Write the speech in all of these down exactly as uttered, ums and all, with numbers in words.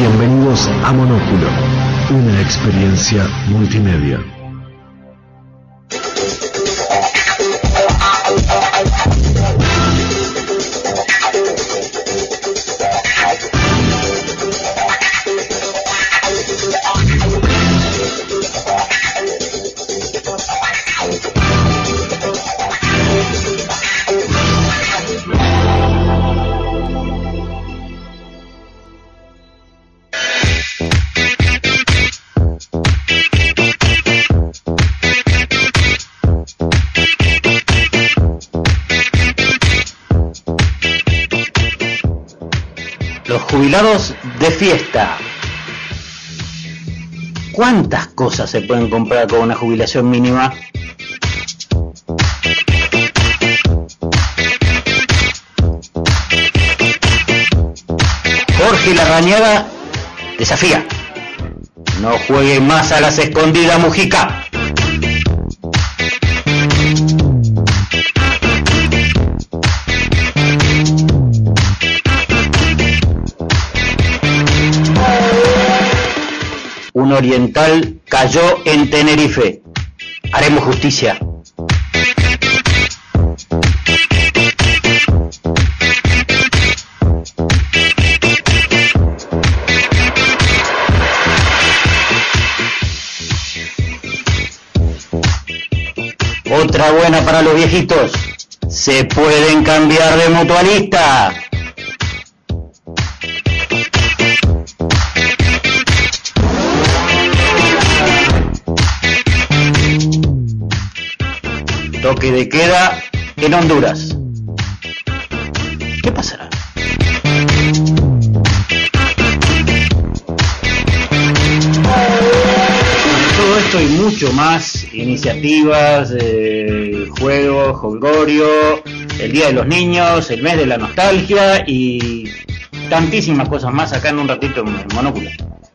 Bienvenidos a Monóculo, una experiencia multimedia. Jubilados de fiesta. ¿Cuántas cosas se pueden comprar con una jubilación mínima? Jorge Larrañaga desafía: no juegue más a las escondidas, Mujica. Un oriental cayó en Tenerife. Haremos justicia. Otra buena para los viejitos: se pueden cambiar de mutualista. Toque de queda en Honduras. ¿Qué pasará? Todo esto y mucho más, iniciativas, eh, juegos, jolgorio, el Día de los Niños, el mes de la nostalgia y tantísimas cosas más acá en un ratito en Monóculo.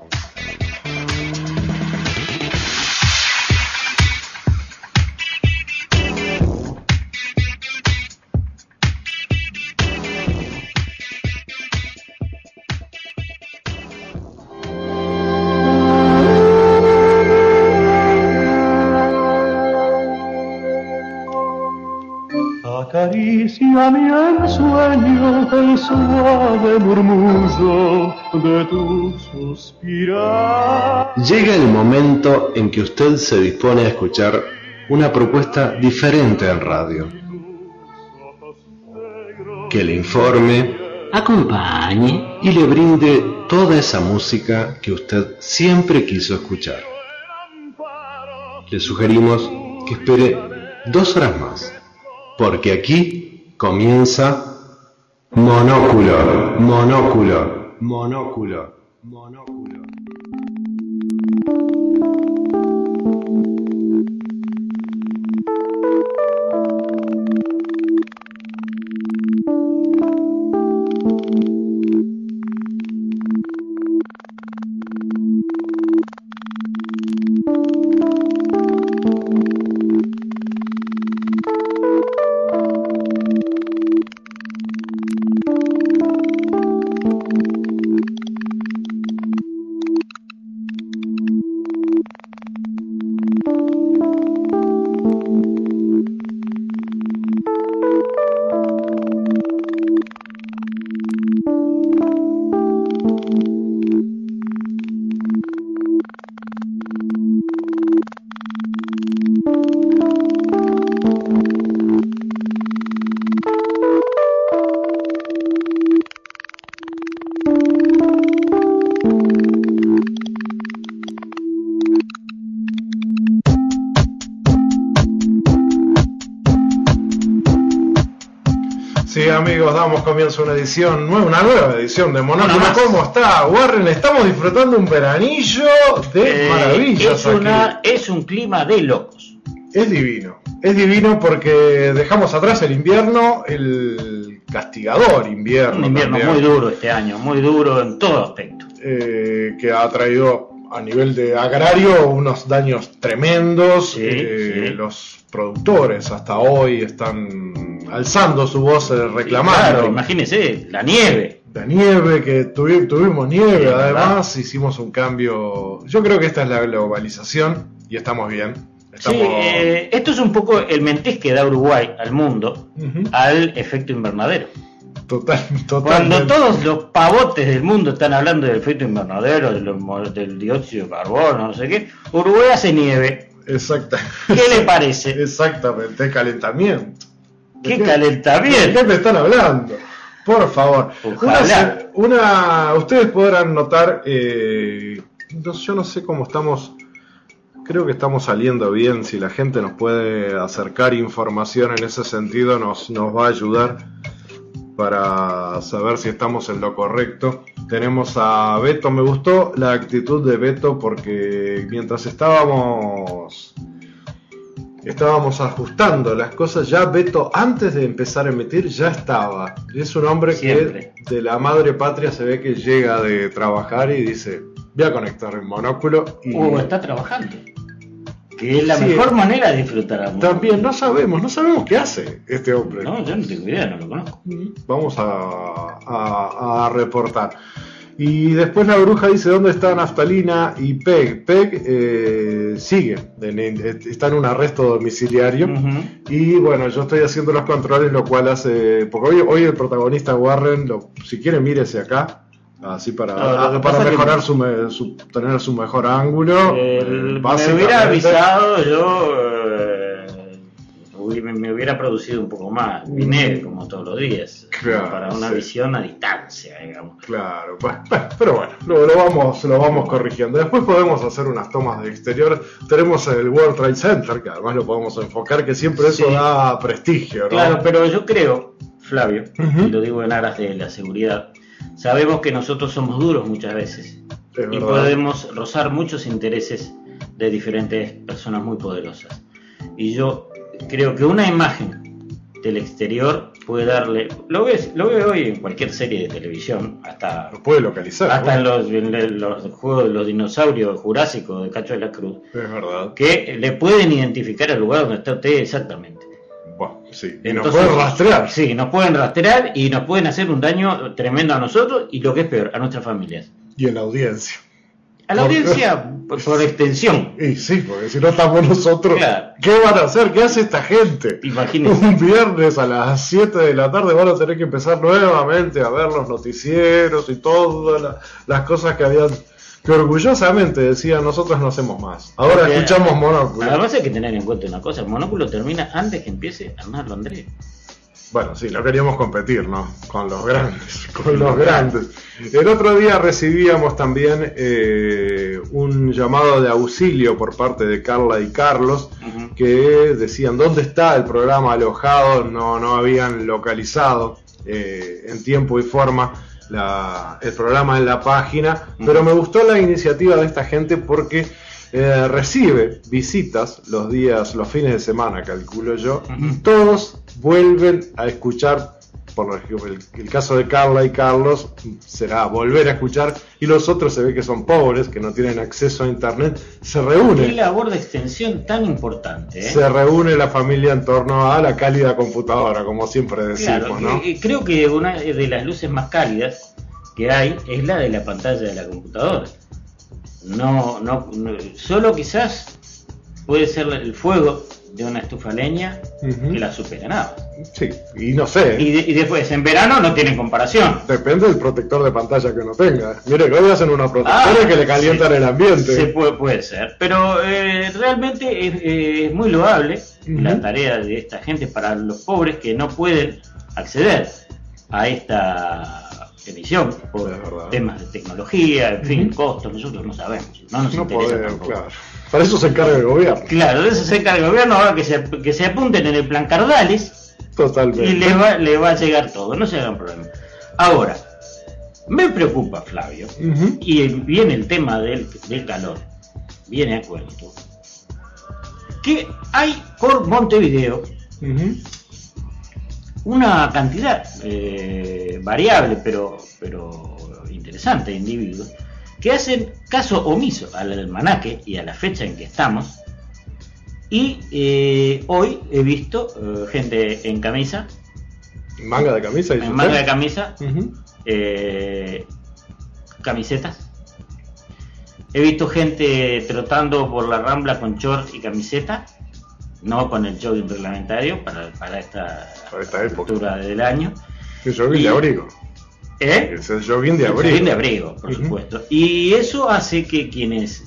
Acaricia mi ensueño el suave murmullo de tu suspirar. Llega el momento en que usted se dispone a escuchar una propuesta diferente en radio. Que le informe, acompañe y le brinde toda esa música que usted siempre quiso escuchar. Le sugerimos que espere dos horas más, porque aquí comienza Monóculo, Monóculo, Monóculo, Monóculo. Amigos, damos comienzo a una edición nueva, una nueva edición de Monóculo. ¿Cómo está, Warren? Estamos disfrutando un veranillo de eh, maravillas. Es, una, es un clima de locos. Es divino, es divino porque dejamos atrás el invierno, el castigador invierno. Un invierno también, muy duro este año, muy duro en todo aspecto. Eh, que ha traído a nivel de agrario unos daños tremendos. Sí, eh, sí. Los productores hasta hoy están alzando su voz reclamando. Claro, imagínese, la nieve. de nieve, que tuvi- tuvimos nieve, Sí, además hicimos un cambio. Yo creo que esta es la globalización y estamos bien. Estamos... Sí, eh, esto es un poco el mentés que da Uruguay al mundo, uh-huh. al efecto invernadero. Total, total. Cuando todos los pavotes del mundo están hablando del efecto invernadero, de los, del dióxido de carbono, no sé qué, Uruguay hace nieve. Exacto. ¿Qué le parece? Exactamente, calentamiento. ¿Qué, ¿Qué calentamiento? ¿De qué me están hablando? Por favor. Ojalá. Una, una, ustedes podrán notar, eh, no, yo no sé cómo estamos, creo que estamos saliendo bien. Si la gente nos puede acercar información en ese sentido, nos, nos va a ayudar para saber si estamos en lo correcto. Tenemos a Beto. Me gustó la actitud de Beto porque mientras estábamos estábamos ajustando las cosas, ya Beto, antes de empezar a emitir, ya estaba. Es un hombre Siempre. que de la madre patria se ve que llega de trabajar y dice, voy a conectar el monóculo y... O está trabajando, que es la Sí, mejor manera de disfrutar al mundo. También no sabemos, no sabemos qué hace este hombre. No, yo no tengo idea, no lo conozco. Vamos a, a, a reportar. Y después la bruja dice dónde está Naftalina y Peg. Peg eh, sigue, en, en, está en un arresto domiciliario. Uh-huh. Y bueno, yo estoy haciendo los controles, lo cual hace... Porque hoy, hoy el protagonista Warren, lo, si quiere mírese acá, así para, No, a, para mejorar que... su, me, su, tener su mejor ángulo. El, me hubiera avisado, yo eh, me, me hubiera producido un poco más. Vine como todos los días, claro, para una sí. visión a distancia, digamos. Claro, pues, pero bueno, lo, lo, vamos, lo vamos corrigiendo. Después podemos hacer unas tomas de exterior. Tenemos el World Trade Center, que además lo podemos enfocar, que siempre eso Sí. da prestigio, ¿no? Claro, pero yo creo, Flavio, Uh-huh. y lo digo en aras de la seguridad, sabemos que nosotros somos duros muchas veces Es y verdad. podemos rozar muchos intereses de diferentes personas muy poderosas. Y yo creo que una imagen del exterior puede darle, lo ves, lo veo hoy en cualquier serie de televisión, hasta Lo puede localizar. hasta en ¿no? los, en los juegos de los dinosaurios jurásicos de Cacho de la Cruz, Es verdad. que le pueden identificar el lugar donde está usted exactamente. Bueno, sí. Y Entonces, nos pueden rastrear. Sí, nos pueden rastrear y nos pueden hacer un daño tremendo a nosotros y lo que es peor, a nuestras familias. Y en la audiencia. A la Por- audiencia, por, por extensión. Y sí, porque si no estamos nosotros, Claro. ¿qué van a hacer? ¿Qué hace esta gente? Imagínense. Un viernes a las siete de la tarde van a tener que empezar nuevamente a ver los noticieros y todas la, las cosas que habían, que orgullosamente decían, nosotros no hacemos más. Ahora Porque, escuchamos Monóculo. Además hay que tener en cuenta una cosa, el monóculo termina antes que empiece Arnaldo Andrés. Bueno, sí, no queríamos competir, ¿no? Con los grandes, con los grandes. El otro día recibíamos también eh, un llamado de auxilio por parte de Carla y Carlos, Uh-huh. que decían, ¿dónde está el programa alojado? No, no habían localizado eh, en tiempo y forma la, el programa en la página, Uh-huh. pero me gustó la iniciativa de esta gente porque eh, recibe visitas los días, los fines de semana, calculo yo, Uh-huh. y todos vuelven a escuchar, por ejemplo, el, el caso de Carla y Carlos será volver a escuchar, y los otros se ve que son pobres, que no tienen acceso a internet, se Qué reúnen, labor de extensión tan importante, ¿eh? se reúne la familia en torno a la cálida computadora, como siempre decimos, Claro, ¿no? que- creo que una de las luces más cálidas que hay es la de la pantalla de la computadora. No, no, no solo quizás puede ser el fuego de una estufa leña Ujú. que la supera nada. Sí, y no sé, Y, de- y después, en verano no tienen comparación. depende del protector de pantalla que uno tenga. Mire, que hoy hacen unos protectores Ah, que le calientan sí. el ambiente. Se puede, puede ser, pero eh, realmente es, eh, es muy loable Ujú. la tarea de esta gente para los pobres que no pueden acceder a esta emisión por Es verdad. temas de tecnología, en fin, Ujú. costos, nosotros no sabemos, no nos No interesa podemos, tampoco. claro. Para eso se encarga el gobierno. Claro, de eso se encarga el gobierno, ahora que se, que se apunten en el plan Cardales Totalmente. y le va, le va a llegar todo, no se hagan problema. Ahora, me preocupa, Flavio, Ujú. y viene el tema del, del calor, viene a cuento, que hay por Montevideo Ujú. una cantidad eh, variable, pero, pero interesante de individuos, que hacen caso omiso al almanaque y a la fecha en que estamos, y eh, hoy he visto eh, gente en camisa, Manga de camisa y en manga de camisa, Ujú. eh, camisetas. He visto gente trotando por la Rambla con short y camiseta, no con el jogging reglamentario para, para esta, para esta época altura del año. El jogging y, de abrigo. ¿Eh? Es el jogging de el abrigo. jogging de abrigo, por uh-huh. supuesto. Y eso hace que quienes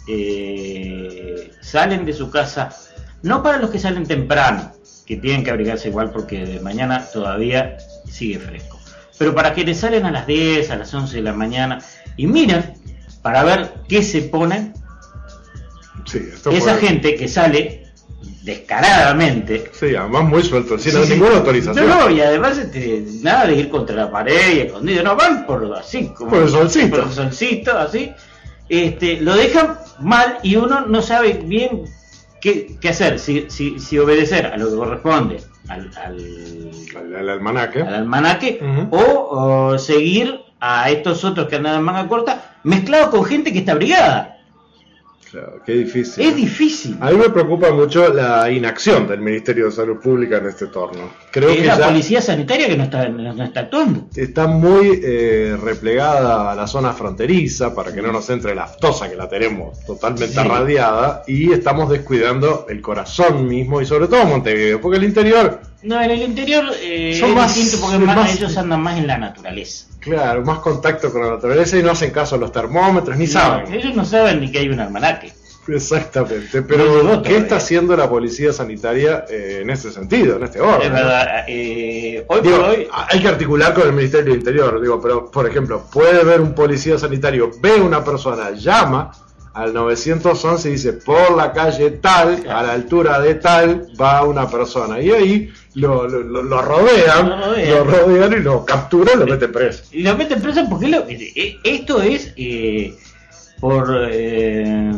eh, salen de su casa, no para los que salen temprano, que tienen que abrigarse igual porque de mañana todavía sigue fresco, pero para quienes salen a las diez, a las once de la mañana y miran para ver qué se ponen, sí, esto esa puede... gente que sale descaradamente, sí, además muy suelto, sin sí, ninguna sí. autorización. No, no, y además este, nada de ir contra la pared y escondido, no, van por así, como por el solcito, por el solcito, así, este, lo dejan mal y uno no sabe bien qué, qué hacer, si, si, si obedecer a lo que corresponde al, al, al, al almanaque, al almanaque uh-huh. o, o seguir a estos otros que andan en manga corta, mezclado con gente que está abrigada. Claro, qué difícil. Es difícil. A mí me preocupa mucho la inacción del Ministerio de Salud Pública en este torno. Creo es que la ya policía sanitaria que no está, no está actuando. Está muy eh, replegada a la zona fronteriza para que no nos entre la aftosa, que la tenemos totalmente sí. radiada, y estamos descuidando el corazón mismo y sobre todo Montevideo, porque el interior... No, en el interior eh, son es más, distinto porque más, más, ellos andan más en la naturaleza. Claro, más contacto con la naturaleza y no hacen caso a los termómetros, ni no, saben. Ellos no saben ni que hay un almanaque. Exactamente, pero no ¿qué está haciendo la policía sanitaria eh, en ese sentido, en este orden? Es verdad, eh, hoy digo, por hoy... hay que articular con el Ministerio del Interior, digo, pero por ejemplo, puede ver un policía sanitario, ve una persona, llama al nueve once y dice, por la calle tal, a la altura de tal, va una persona, y ahí lo, lo, lo, rodean, lo rodean, lo rodean y lo capturan y lo meten preso. Y lo meten preso porque lo, esto es eh, por... Eh,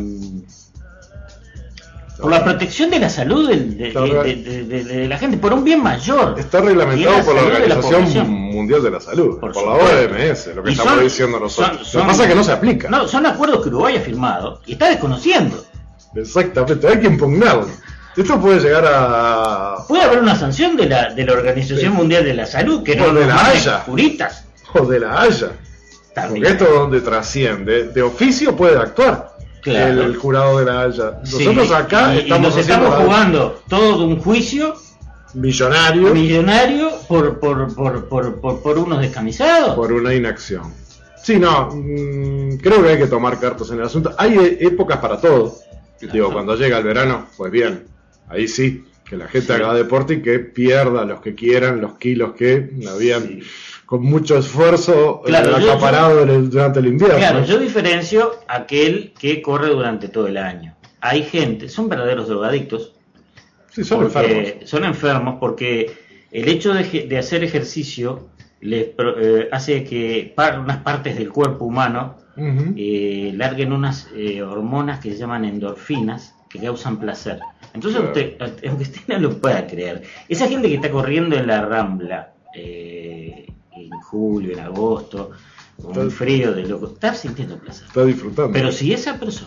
por la protección de la salud de, de, de, de, de, de la gente, por un bien mayor. Está reglamentado la por la Organización la Mundial de la Salud, por, por la O M S, lo que y estamos son, diciendo nosotros. Son, son, lo que pasa es que no se aplica. No, son acuerdos que Uruguay ha firmado y está desconociendo. Exactamente, hay que impugnarlo. Esto puede llegar a... Puede haber una sanción de la, de la Organización de, Mundial de la Salud, que no de la Haya. Puritas. O de la Haya. También. Porque esto es donde trasciende. De oficio puede actuar. Claro. El, el jurado de la Haya. Nosotros sí, y, acá estamos, y nos estamos jugando todo un juicio millonario millonario por por, por, por, por, por unos descamisados. Por una inacción. Sí, no, mmm, creo que hay que tomar cartas en el asunto. Hay e- épocas para todo. Claro. Digo, cuando llega el verano, pues bien, ahí sí, que la gente sí. haga deporte y que pierda los que quieran, los kilos que habían... Sí. Con mucho esfuerzo claro, el acaparado yo, yo, durante el invierno. Claro, yo diferencio aquel que corre durante todo el año. Hay gente, son verdaderos drogadictos. Sí, son enfermos. Son enfermos porque el hecho de, de hacer ejercicio les eh, hace que par, unas partes del cuerpo humano uh-huh. eh, larguen unas eh, hormonas que se llaman endorfinas que causan placer. Entonces, claro. usted, aunque usted no lo pueda creer, esa gente que está corriendo en la Rambla, eh, en julio, en agosto, con un frío de loco, está sintiendo placer. Está disfrutando. Pero si esa persona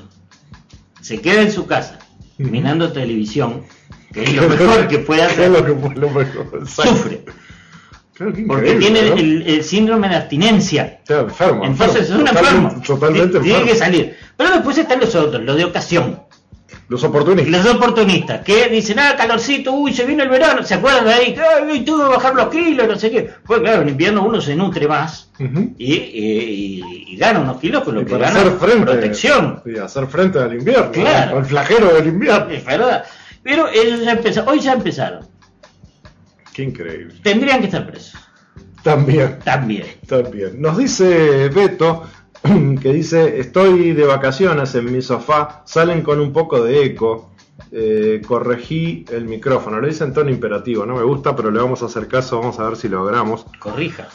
se queda en su casa uh-huh. mirando televisión, que es lo mejor que puede hacer, es lo que, lo mejor. sufre. Claro, porque tiene ¿no? el, el síndrome de abstinencia. Está enfermo. Entonces es un totalmente, enfermo. Totalmente tiene enfermo. que salir. Pero después están los otros, los de ocasión. Los oportunistas. Los oportunistas, que dicen, ah, calorcito, uy, se vino el verano, ¿se acuerdan de ahí? Ay, tuve que bajar los kilos, no sé qué. Pues claro, en invierno uno se nutre más uh-huh. y, y, y gana unos kilos con lo y que para gana hacer frente, protección. Y hacer frente al invierno, claro. ¿no? Al flagelo del invierno. Es verdad. Pero ellos ya empezaron, hoy ya empezaron. Qué increíble. Tendrían que estar presos. También. También. También. Nos dice Beto, que dice, estoy de vacaciones en mi sofá, salen con un poco de eco, eh, corregí el micrófono, lo dice en tono imperativo, no me gusta, pero le vamos a hacer caso, vamos a ver si logramos. Corrija.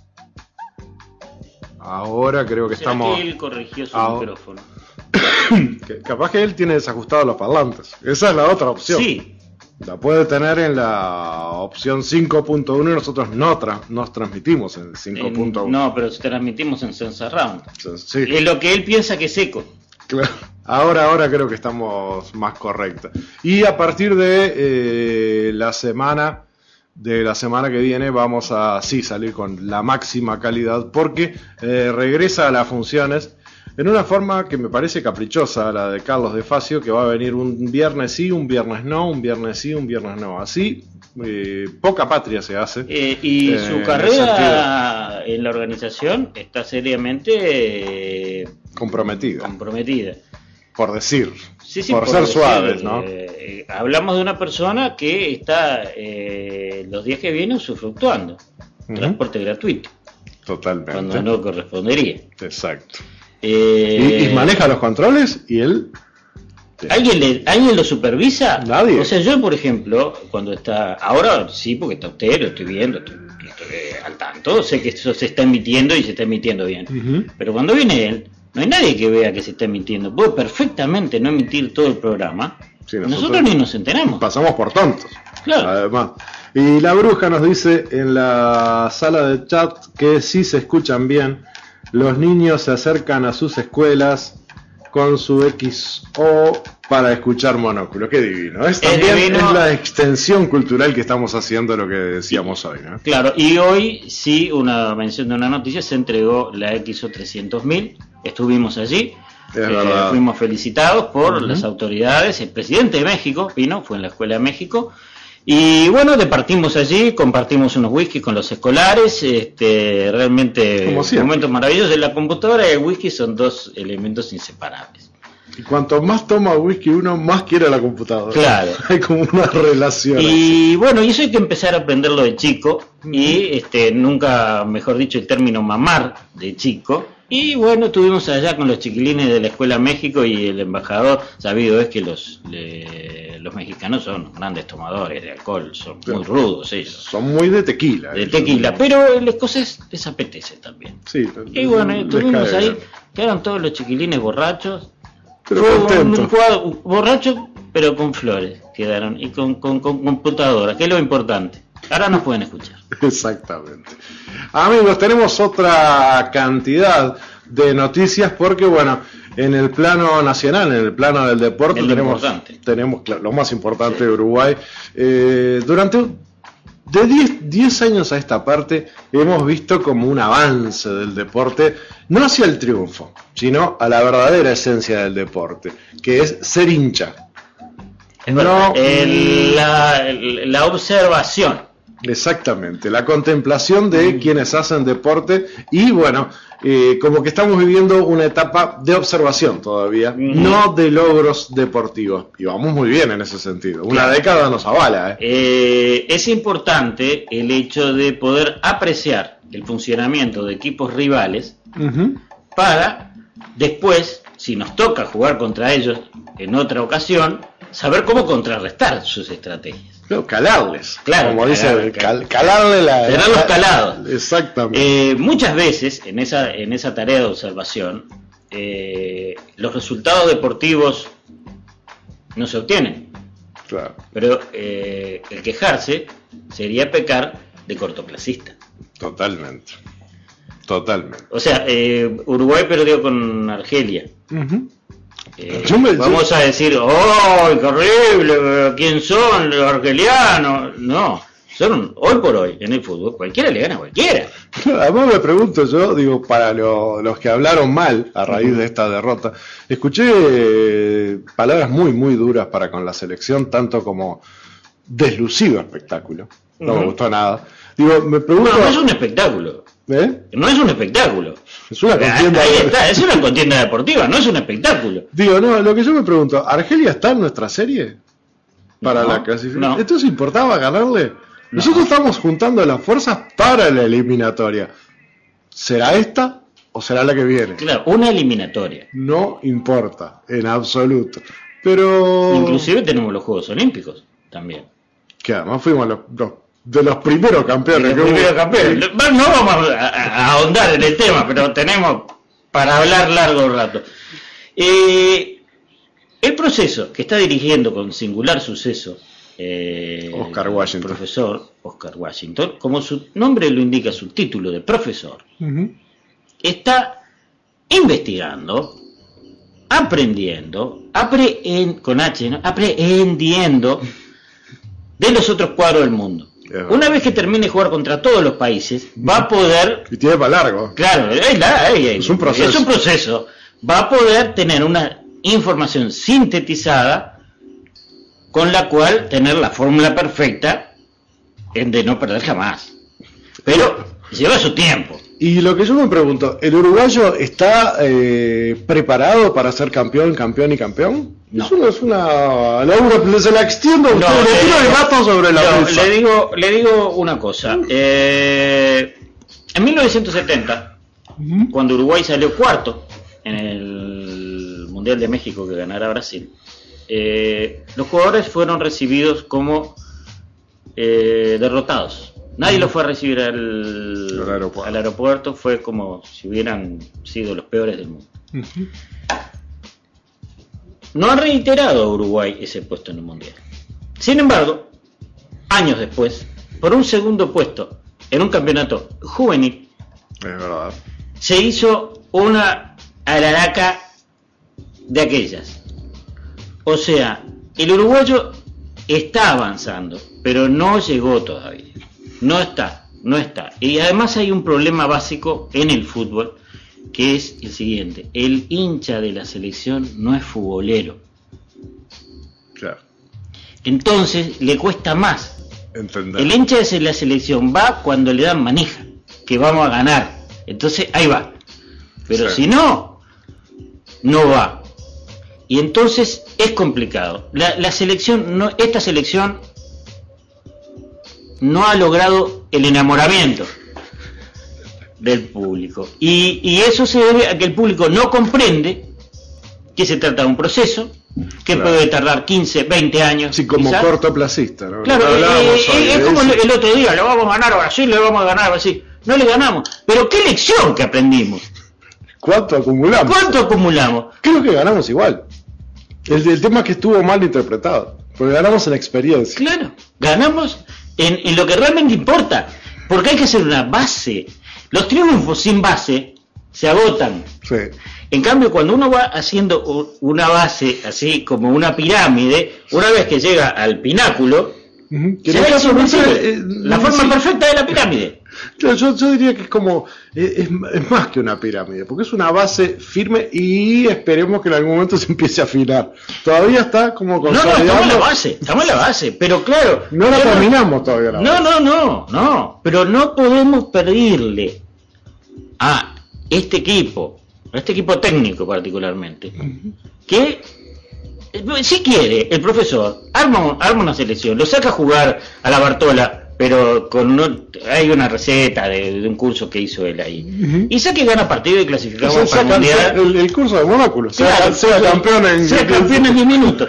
Ahora creo que ¿Será estamos... que él corrigió su ahora... micrófono? que, capaz que él tiene desajustados los parlantes, esa es la otra opción. Sí. La puede tener en la opción cinco punto uno y nosotros no tra- nos transmitimos en cinco punto uno. No, pero transmitimos en Sense Round. Sí. Es lo que él piensa que es eco. Claro. Ahora, ahora creo que estamos más correctos. Y a partir de eh, la semana de la semana que viene vamos a sí salir con la máxima calidad porque eh, regresa a las funciones en una forma que me parece caprichosa, la de Carlos De Facio, que va a venir un viernes sí, un viernes no, un viernes sí, un viernes no. Así, eh, poca patria se hace. Eh, y eh, su carrera en, en la organización está seriamente eh, comprometida. comprometida. Por decir, Sí, sí, por, por ser decir, suaves, ¿no? Eh, eh, hablamos de una persona que está eh, los días que vienen usufructuando Uh-huh. transporte gratuito, Totalmente. cuando no correspondería. Exacto. Eh, Y, y maneja los controles y él... ¿Alguien, le, ¿Alguien lo supervisa? Nadie. O sea, yo, por ejemplo, cuando está... Ahora sí, porque está usted, lo estoy viendo, estoy, estoy al tanto, sé que eso se está emitiendo y se está emitiendo bien. Uh-huh. Pero cuando viene él, no hay nadie que vea que se está emitiendo. Puede perfectamente no emitir todo el programa. Sí, nosotros, nosotros ni nos enteramos. Pasamos por tontos. Claro. Además. Y la bruja nos dice en la sala de chat que sí se escuchan bien. Los niños se acercan a sus escuelas con su X O para escuchar Monóculo. Qué divino. Es, Es también divino. es la extensión cultural que estamos haciendo, lo que decíamos hoy, ¿no? Claro, y hoy sí, una mención de una noticia, se entregó la X O trescientos mil, estuvimos allí, Es eh, verdad. fuimos felicitados por Uh-huh. las autoridades, el presidente de México vino, fue en la Escuela de México, y bueno, departimos allí, compartimos unos whisky con los escolares, este, realmente Como siempre. momentos maravillosos. La computadora y el whisky son dos elementos inseparables. Y cuanto más toma whisky uno, más quiere la computadora. Claro. Hay como una relación. ahí. Y bueno, y eso hay que empezar a aprenderlo de chico, y este nunca, mejor dicho, el término mamar de chico. Y bueno, estuvimos allá con los chiquilines de la Escuela México y el embajador. Sabido es que los le- los mexicanos son grandes tomadores de alcohol, son muy rudos ellos, Son muy de tequila. de ellos. tequila, pero el escocés les apetece también. Sí. Y bueno, les estuvimos cae ahí, bien. quedaron todos los chiquilines borrachos. Pero Fue un, contentos. un cuadro borracho, pero con flores quedaron, y con, con, con computadora, que es lo importante. Ahora nos pueden escuchar. Exactamente. Amigos, tenemos otra cantidad de noticias porque, bueno, en el plano nacional, en el plano del deporte, Es lo tenemos, importante. tenemos cla- lo más importante Sí. de Uruguay. Eh, durante un- de diez años a esta parte hemos visto como un avance del deporte, no hacia el triunfo, sino a la verdadera esencia del deporte, que es ser hincha. Es No, verdad. El- la, el- la observación. Exactamente, la contemplación de Mm. quienes hacen deporte y bueno, eh, como que estamos viviendo una etapa de observación todavía, Mm. no de logros deportivos. Y vamos muy bien en ese sentido. Una Claro. década nos avala, ¿eh? Eh, es importante el hecho de poder apreciar el funcionamiento de equipos rivales Ujú. para después, si nos toca jugar contra ellos en otra ocasión, saber cómo contrarrestar sus estrategias. Claro, calarles. Claro, como calar- dice, cal- calarle la. Tenerlos la- calados. Exactamente. Eh, muchas veces en esa, en esa tarea de observación, eh, los resultados deportivos no se obtienen, Claro, pero eh, el quejarse sería pecar de cortoplacista. totalmente. Totalmente. O sea, eh, Uruguay perdió con Argelia. Ujú. Eh, Yo me- vamos yo- a decir, ¡oh, qué horrible! ¿Quién son los argelianos? No, son hoy por hoy en el fútbol, cualquiera le gana a cualquiera. Además me pregunto yo, digo, para lo- los que hablaron mal a raíz de esta derrota, escuché eh, palabras muy, muy duras para con la selección, tanto como deslucido espectáculo. No me Ujú. gustó nada. Digo, me pregunto... No, no es un espectáculo. ¿eh? No es un espectáculo. Es una contienda... Ahí está, es una contienda deportiva, no es un espectáculo. Digo, no, lo que yo me pregunto, ¿Argelia está en nuestra serie? Para No, la clasificación. no. ¿Entonces importaba ganarle? Nosotros estamos juntando las fuerzas para la eliminatoria. ¿Será esta o será la que viene? Claro, una eliminatoria. No importa, en absoluto. Pero... Inclusive tenemos los Juegos Olímpicos también. Que además fuimos los, los- de los primeros campeones. Los que hubo. primeros campeones. No no vamos a, a- a ahondar en el tema, pero tenemos para hablar largo rato. Eh, el proceso que está dirigiendo con singular suceso eh, Oscar Washington. el profesor Oscar Washington, como su nombre lo indica, su título de profesor, Ujú. está investigando, aprendiendo, aprehen- con H, ¿no? aprehendiendo de los otros cuadros del mundo. Una vez que termine de jugar contra todos los países, va a poder... Y tiene para largo. Claro, es, la, es, es un proceso. Es un proceso. Va a poder tener una información sintetizada con la cual tener la fórmula perfecta de no perder jamás. Pero lleva su tiempo. Y lo que yo me pregunto, ¿el uruguayo está eh, preparado para ser campeón, campeón y campeón? No. Eso no es una... No, se la extiendo a usted, No, le le tiro el digo- gato sobre la no, mesa. le digo, le digo una cosa. Eh, en mil novecientos setenta, Ujú. cuando Uruguay salió cuarto en el Mundial de México que ganara Brasil, eh, los jugadores fueron recibidos como eh, derrotados. Nadie los fue a recibir al, Al aeropuerto. al aeropuerto, fue como si hubieran sido los peores del mundo. Ujú. No ha reiterado a Uruguay ese puesto en el Mundial. Sin embargo, años después, por un segundo puesto en un campeonato juvenil, Es verdad. se hizo una alaraca de aquellas. O sea, el uruguayo está avanzando, pero no llegó todavía. No está, no está. Y además hay un problema básico en el fútbol, que es el siguiente: el hincha de la selección no es futbolero. Claro. Entonces le cuesta más. Entender. El hincha de la selección va cuando le dan manija, que vamos a ganar. Entonces ahí va. Pero Sí. si no, no va. Y entonces es complicado. La, la selección, no, esta selección no ha logrado el enamoramiento del público. Y, y eso se debe a que el público no comprende que se trata de un proceso que Claro. puede tardar quince, veinte años. Sí, como quizás. cortoplacista, ¿no? Claro, Lo hablábamos eh, hoy, eh, es de como eso. el, el otro día, lo vamos a ganar a Brasil, le vamos a ganar a Brasil. No le ganamos. Pero qué lección que aprendimos. ¿Cuánto acumulamos? ¿Cuánto acumulamos? Creo que ganamos igual. El, el tema es que estuvo mal interpretado. Porque ganamos en experiencia. Claro, ganamos en, en lo que realmente importa. Porque hay que hacer una base. Los triunfos sin base se agotan. Sí. En cambio, cuando uno va haciendo u- una base, así como una pirámide, una vez que llega al pináculo, Ujú. Que se en ve el caso nuestro, invencible. eh, la forma sí. perfecta de la pirámide. Yo, yo, yo diría que es como, eh, es, es más que una pirámide, porque es una base firme y esperemos que en algún momento se empiece a afinar. Todavía está como No, no, consolidando. estamos en la base, estamos en la base, pero claro. No la yo terminamos todavía. La No, base. no, no, no, pero no podemos pedirle a este equipo, a este equipo técnico particularmente, que eh, si quiere el profesor arma, arma una selección, lo saca a jugar a la Bartola, pero con no, hay una receta de, de un curso que hizo él ahí, Ujú. y saque gana partido y clasificamos Entonces, para el sacan mundial. el, el curso de Monóculo, sea, Claro, sea campeón en sea campeón en diez minutos.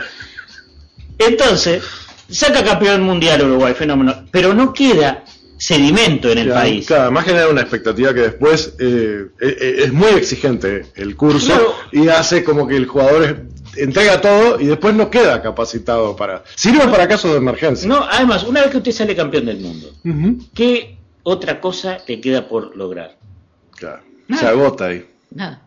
Entonces, saca campeón mundial Uruguay, fenómeno, pero no queda sedimento en el Claro, país. claro, además genera una expectativa que después eh, eh, eh, es muy exigente el curso Claro. y hace como que el jugador es- entrega todo y después no queda capacitado para... Sirve para casos de emergencia. No, además, una vez que usted sale campeón del mundo, Ujú. ¿qué otra cosa le queda por lograr? Claro, Nada. se agota ahí. Nada.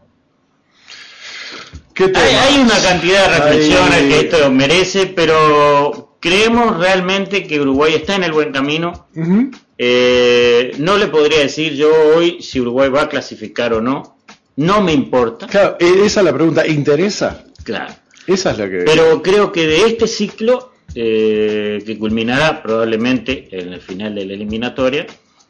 ¿Qué tema? Hay, hay una cantidad de reflexiones Hay- que esto merece, pero creemos realmente que Uruguay está en el buen camino. Ujú. Eh, no le podría decir yo hoy si Uruguay va a clasificar o no. No me importa. Claro, e- esa es la pregunta. ¿Interesa? Claro. Esa es la que... Pero creo que de este ciclo, eh, que culminará probablemente en el final de la eliminatoria,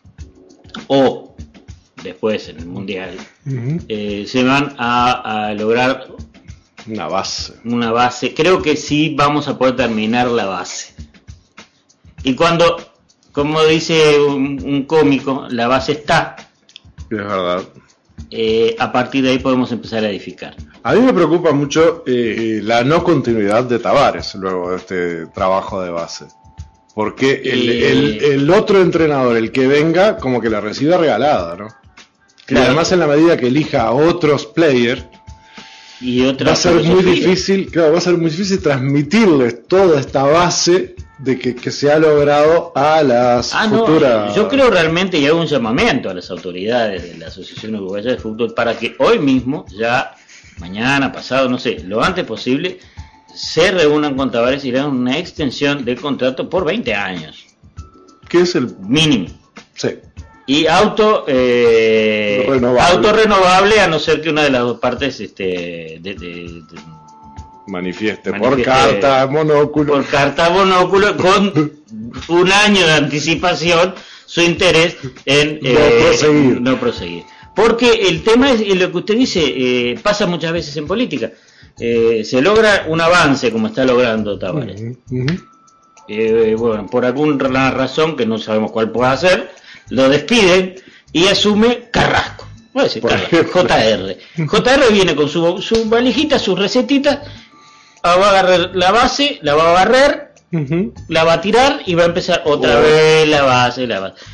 o después en el Mundial, Ujú. eh, se van a, a lograr Una base. una base. Creo que sí vamos a poder terminar la base. Y cuando, como dice un, un cómico, la base está, Es verdad. eh, a partir de ahí podemos empezar a edificar. A mí me preocupa mucho eh, la no continuidad de Tavares luego de este trabajo de base. Porque el, Eh. el- el otro entrenador, el que venga, como que la recibe regalada, ¿no? Y Claro. además en la medida que elija a otros players, Y otra va a ser muy filosofía. difícil, claro, va a ser muy difícil transmitirles toda esta base de que, que se ha logrado a las Ah, no, futuras... yo creo realmente y hago un llamamiento a las autoridades de la Asociación Uruguaya de Fútbol para que hoy mismo, ya mañana, pasado, no sé, lo antes posible, se reúnan con Tavares y le hagan una extensión del contrato por veinte años. ¿Qué es el mínimo? Sí. Y auto eh, renovable. auto renovable, a no ser que una de las dos partes este de, de, de, manifieste, manifieste por carta, monóculo. Por carta, monóculo, con un año de anticipación su interés en no, eh, proseguir. no proseguir. Porque el tema es lo que usted dice, eh, pasa muchas veces en política. Eh, se logra un avance como está logrando Tabaré. Uh-huh, uh-huh. Eh, bueno, por alguna razón que no sabemos cuál pueda ser, lo despiden y asume Carrasco. Voy a decir Carrasco, J R. J R viene con su, su valijita, sus recetitas, va a agarrar la base, la va a barrer, uh-huh. la va a tirar y va a empezar otra wow. vez la base, la base.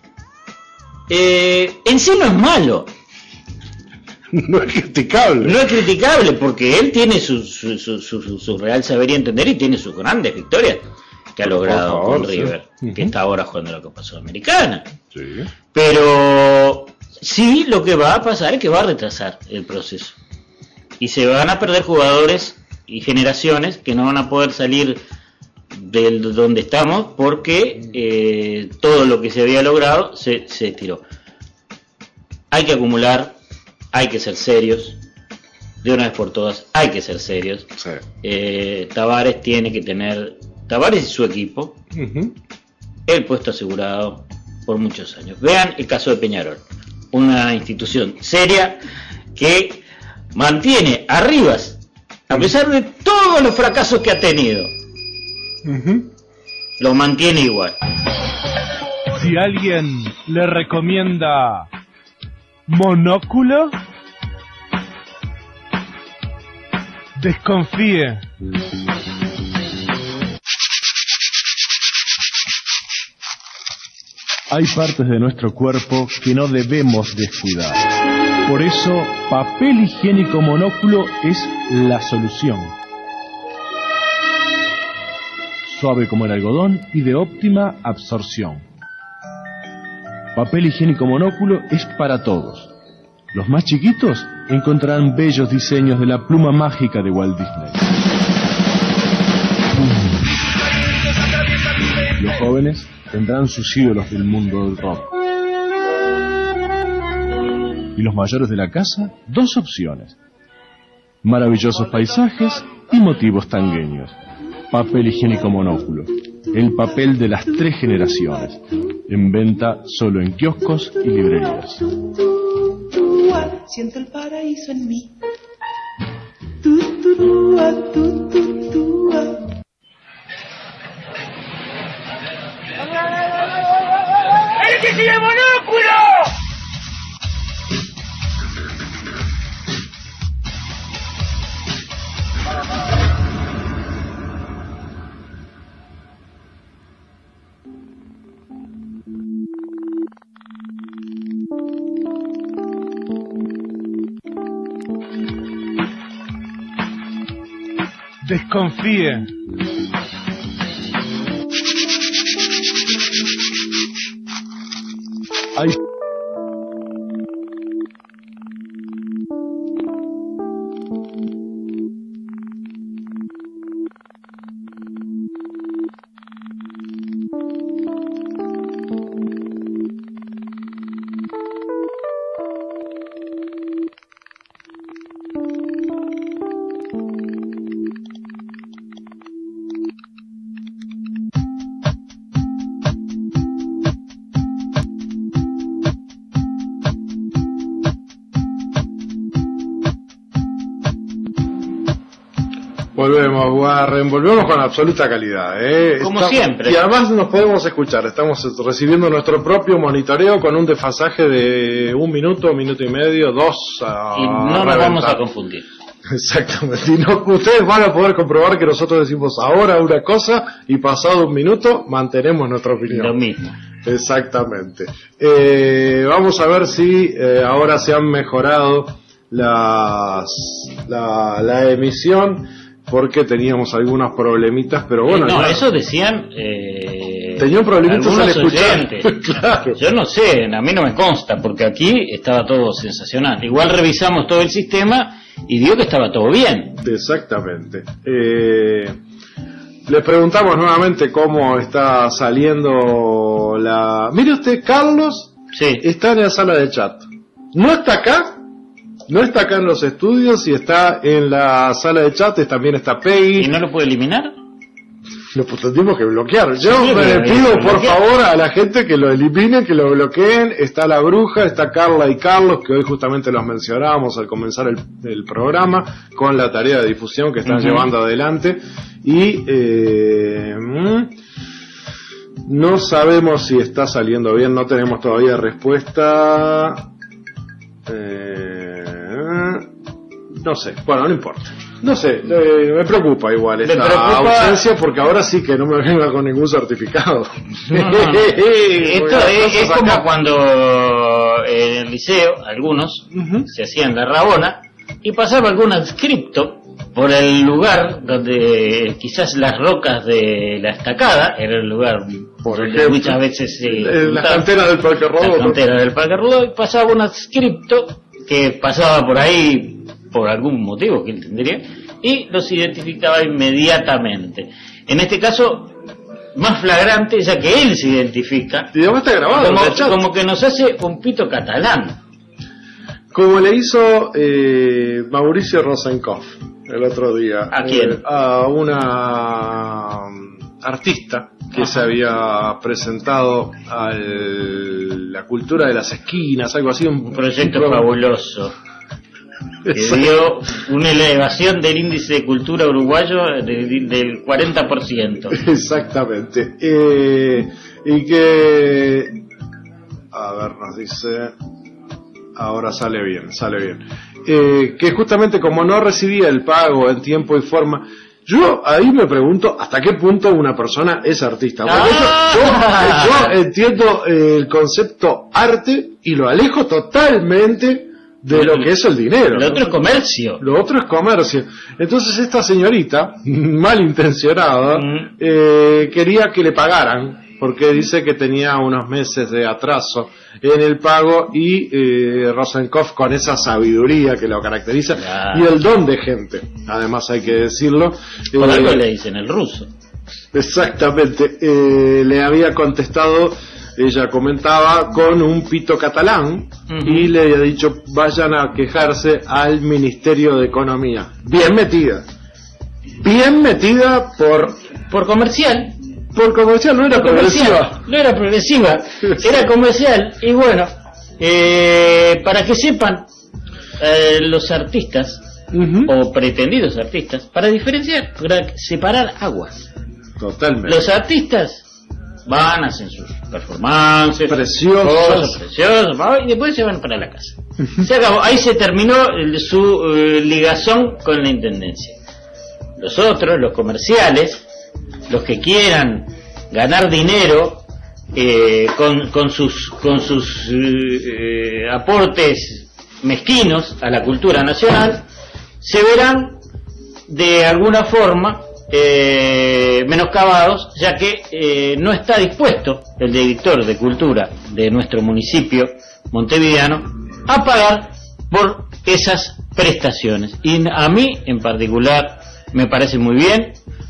Eh, en sí no es malo. No es criticable. No es criticable porque él tiene su, su, su, su, su real saber y entender y tiene sus grandes victorias que ha logrado favor, con River, sí. uh-huh. que está ahora jugando la Copa Sudamericana. Sí. Pero sí lo que va a pasar es que va a retrasar el proceso. Y se van a perder jugadores y generaciones que no van a poder salir de donde estamos porque eh, todo lo que se había logrado se, se estiró. Hay que acumular, hay que ser serios, de una vez por todas, hay que ser serios. Sí. Eh, Tabaré tiene que tener, Tabaré y su equipo, uh-huh. el puesto asegurado por muchos años. Vean el caso de Peñarol, una institución seria que mantiene arriba, a pesar de todos los fracasos que ha tenido, uh-huh. lo mantiene igual. Si alguien le recomienda monóculo, desconfíe. Hay partes de nuestro cuerpo que no debemos descuidar. Por eso, papel higiénico monóculo es la solución. Suave como el algodón y de óptima absorción. Papel higiénico monóculo es para todos. Los más chiquitos encontrarán bellos diseños de la pluma mágica de Walt Disney. Los jóvenes tendrán sus ídolos del mundo del rock. Y los mayores de la casa, dos opciones. Maravillosos paisajes y motivos tangueños. Papel higiénico monóculo. El papel de las tres generaciones. En venta solo en kioscos y librerías. Siento el paraíso en mí. Tu, tu, tua, tu, tu, tua. ¡El que sigue monóculo! Desconfíe. Hay Volvemos, Warren, volvemos con absoluta calidad, ¿eh? Como Estamos, siempre. Y además nos podemos escuchar, estamos recibiendo nuestro propio monitoreo con un desfasaje de un minuto, minuto y medio, dos a Y no nos reventar. vamos a confundir. Exactamente, y no, ustedes van a poder comprobar que nosotros decimos ahora una cosa y pasado un minuto mantenemos nuestra opinión. Lo mismo. Exactamente. Eh, vamos a ver si eh, ahora se han mejorado las, la, la emisión, porque teníamos algunos problemitas, pero bueno. Eh, no, ya, eso decían. Eh, tenían problemitas al algunos escuchar. oyentes. Claro. Yo no sé, a mí no me consta, porque aquí estaba todo sensacional. Igual revisamos todo el sistema y dio que estaba todo bien. Exactamente. Eh, les preguntamos nuevamente cómo está saliendo pero la... Mire usted, Carlos Sí. está en la sala de chat. No está acá, no está acá en los estudios y está en la sala de chat, también está Peggy. ¿Y no lo puede eliminar? Lo tendríamos que bloquear. Yo Sí, me pero pido hay que por bloquear. favor a la gente que lo eliminen, que lo bloqueen. Está la bruja, está Carla y Carlos, que hoy justamente los mencionábamos al comenzar el, el programa, con la tarea de difusión que están Uh-huh. llevando adelante. Y eh, mm, no sabemos si está saliendo bien, no tenemos todavía respuesta. Eh, no sé, bueno, no importa. No sé, eh, me preocupa igual esta preocupa- ausencia porque ahora sí que no me venga con ningún certificado. No, no. Esto es, es como cuando en el liceo, algunos, Ujú. se hacían la rabona y pasaba algún adscripto por el lugar donde quizás las rocas de la estacada era el lugar Por donde ejemplo, muchas veces se eh, las juntaban. canteras del Parque La Rodó. cantera del Parque Rodó, y pasaba un adscripto que pasaba por ahí por algún motivo que él tendría y los identificaba inmediatamente. En este caso, más flagrante, ya que él se identifica, Y además está grabado en el como, chat. como que nos hace un pito catalán. Como le hizo eh, Mauricio Rosenkopf el otro día. ¿A quién? Eh, a una um, artista que Ajá. se había presentado a la cultura de las esquinas, algo así. Un proyecto tipo- fabuloso que Exacto. dio una elevación del índice de cultura uruguayo de- de- del cuarenta por ciento. Exactamente. Eh, y que... A ver, nos dice... Ahora sale bien, sale bien. Eh, que justamente como no recibía el pago en tiempo y forma... Yo ahí me pregunto hasta qué punto una persona es artista. Porque Ah. yo, yo- yo entiendo eh, el concepto arte y lo alejo totalmente de lo que es el dinero. Lo otro es comercio. Lo otro es comercio. Entonces esta señorita, malintencionada, Mm. eh, quería que le pagaran, porque dice que tenía unos meses de atraso en el pago y eh, Rosenkopf, con esa sabiduría que lo caracteriza, Claro. y el don de gente, además hay que decirlo, Por eh, algo le dicen el ruso. exactamente, eh, le había contestado, ella comentaba, con un pito catalán, Ujú. y le había dicho, vayan a quejarse al Ministerio de Economía. Bien metida. Bien metida por, Por comercial. por comercial, no era Comercial. progresiva. No era progresiva, era comercial. Y bueno, eh, para que sepan eh, los artistas, Ujú. o pretendidos artistas, para diferenciar, para separar aguas. Totalmente. Los artistas van, hacen sus performances, Preciosos. cosas preciosas, ¿no? Y después se van para la casa. Se acabó, ahí se terminó el- su eh, ligazón con la intendencia. Los otros, los comerciales, los que quieran ganar dinero eh, con, con sus con sus eh, eh, aportes mezquinos a la cultura nacional, se verán de alguna forma eh, menoscabados, ya que eh, no está dispuesto el director de cultura de nuestro municipio montevideano a pagar por esas prestaciones. Y a mí en particular me parece muy bien,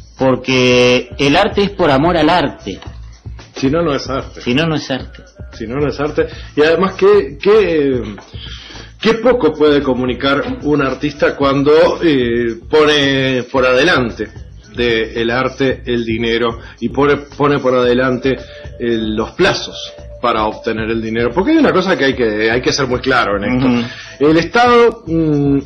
porque el arte es por amor al arte, Si no, no es arte. si no, no es arte. Si no, no es arte. Y además, ¿qué, qué, qué poco puede comunicar un artista cuando eh, pone por adelante de el arte el dinero y pone, pone por adelante eh, los plazos para obtener el dinero? Porque hay una cosa que hay que, hay que ser muy claro en esto. Ujú. El Estado, mm,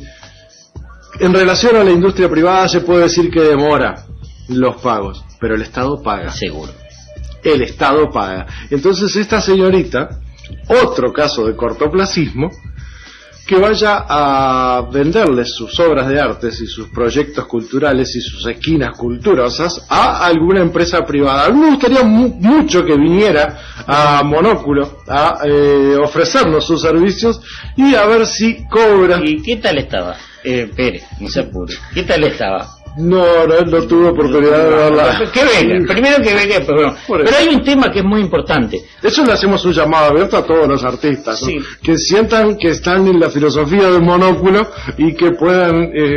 en relación a la industria privada, se puede decir que demora los pagos, pero el Estado paga. Seguro. El Estado paga. Entonces esta señorita, otro caso de cortoplacismo, que vaya a venderles sus obras de artes y sus proyectos culturales y sus esquinas culturosas a alguna empresa privada. A mí me gustaría mu mucho que viniera a Monóculo a eh, ofrecernos sus servicios y a ver si cobra. ¿Y qué tal estaba? Eh, Pérez, no se apure. ¿Qué tal estaba? No, no, no tuve oportunidad de verla. Que venga, primero que venga, pero, bueno. Por eso. Pero hay un tema que es muy importante. De hecho, le hacemos un llamado abierto a todos los artistas, ¿no? Sí. Que sientan que están en la filosofía del Monóculo y que puedan eh,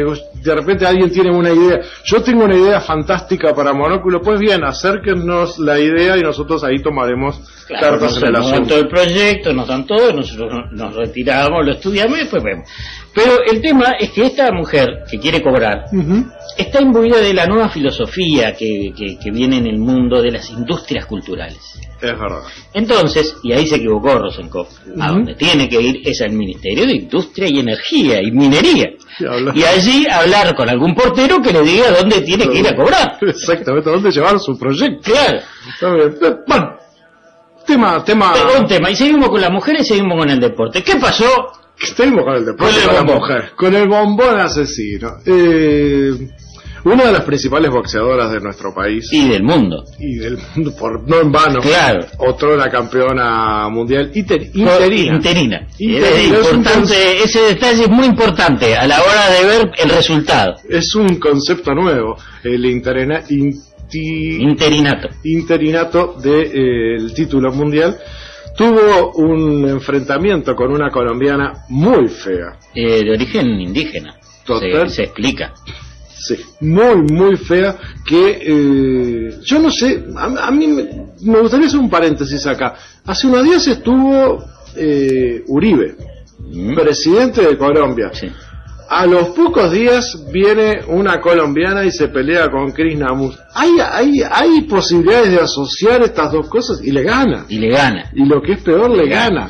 de repente alguien tiene una idea, yo tengo una idea fantástica para Monóculo, pues bien, acérquenos la idea y nosotros ahí tomaremos claro, cartas en el nos dan asunto. todo el proyecto, nos dan todo, nosotros nos retiramos, lo estudiamos y después vemos. Pero el tema es que esta mujer que quiere cobrar Uh-huh. está imbuida de la nueva filosofía que, que, que viene en el mundo de las industrias culturales. Es verdad. Entonces, y ahí se equivocó Rosenkopf, a Ujú. donde tiene que ir es al Ministerio de Industria y Energía y Minería. Y habla- Y allí hablar con algún portero que le diga dónde tiene que ir a cobrar. Exactamente, ¿a dónde llevar su proyecto? Claro. Está bien. Eh, Bueno, tema, tema... Pero un tema, y seguimos con las mujeres y seguimos con el deporte. ¿Qué pasó? Seguimos con el deporte, Con el con la bombón. mujer, con el bombón asesino. Eh, una de las principales boxeadoras de nuestro país Y del mundo. y del mundo, por, no en vano, Claro. otrora campeona mundial inter- interina. Interina. Interina. Es Es un importante, ese detalle es muy importante a la hora de ver el resultado. Es un concepto nuevo, el interina, inti- Interinato. interinato del título mundial. Tuvo un enfrentamiento con una colombiana muy fea. Eh, de origen indígena. Total. Se, se explica. Sí, muy, muy fea, que eh, yo no sé, a, a mí me, me gustaría hacer un paréntesis acá. Hace unos días estuvo eh, Uribe, Mm. presidente de Colombia. Sí. A los pocos días viene una colombiana y se pelea con Chris Namus. Hay, hay, hay posibilidades de asociar estas dos cosas y le gana. Y le gana. Y lo que es peor, le gana.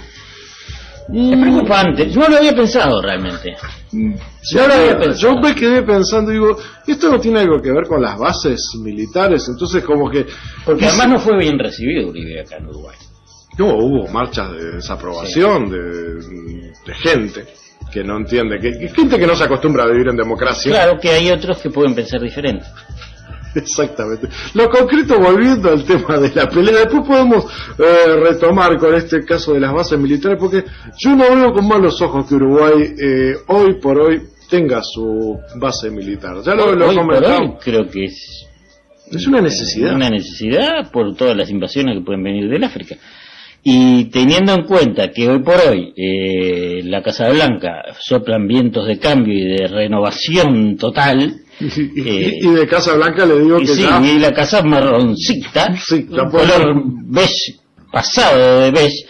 Es preocupante. Yo no lo había pensado realmente. Yo, lo había pensado. yo me quedé pensando, digo, esto no tiene algo que ver con las bases militares, entonces como que... Porque además no fue bien recibido Uribe acá en Uruguay. No, hubo marchas de desaprobación de, de gente que no entiende, que, que gente que no se acostumbra a vivir en democracia. Claro que hay otros que pueden pensar diferente. Exactamente. Lo concreto, volviendo al tema de la pelea, después podemos eh, retomar con este caso de las bases militares, porque yo no veo con malos ojos que Uruguay eh, hoy por hoy tenga su base militar. Ya lo, lo Hoy por comentamos. hoy creo que es Es una necesidad. una necesidad por todas las invasiones que pueden venir del África. Y teniendo en cuenta que hoy por hoy eh, la Casa Blanca soplan vientos de cambio y de renovación total, Y, y- eh, y de Casa Blanca le digo y que sí, ya... y la casa marroncita, Sí, la un puedo- color beige, pasado de beige,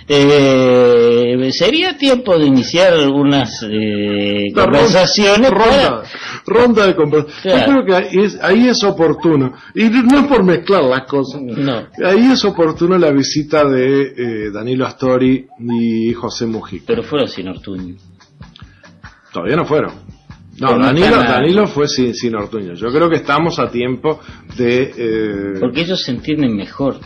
eh, sería tiempo de iniciar unas eh, La conversaciones ronda, para- ronda de conversaciones. Claro. Yo creo que ahí es, ahí es oportuno, y no es por mezclar las cosas, No. ahí es oportuno la visita de eh, Danilo Astori y José Mujica. pero fueron sin Ortuño. Todavía no fueron. No, Pero no Danilo, están a- Danilo fue sin, sin Ortuño. Yo creo que estamos a tiempo de... eh, Porque ellos se entienden mejor.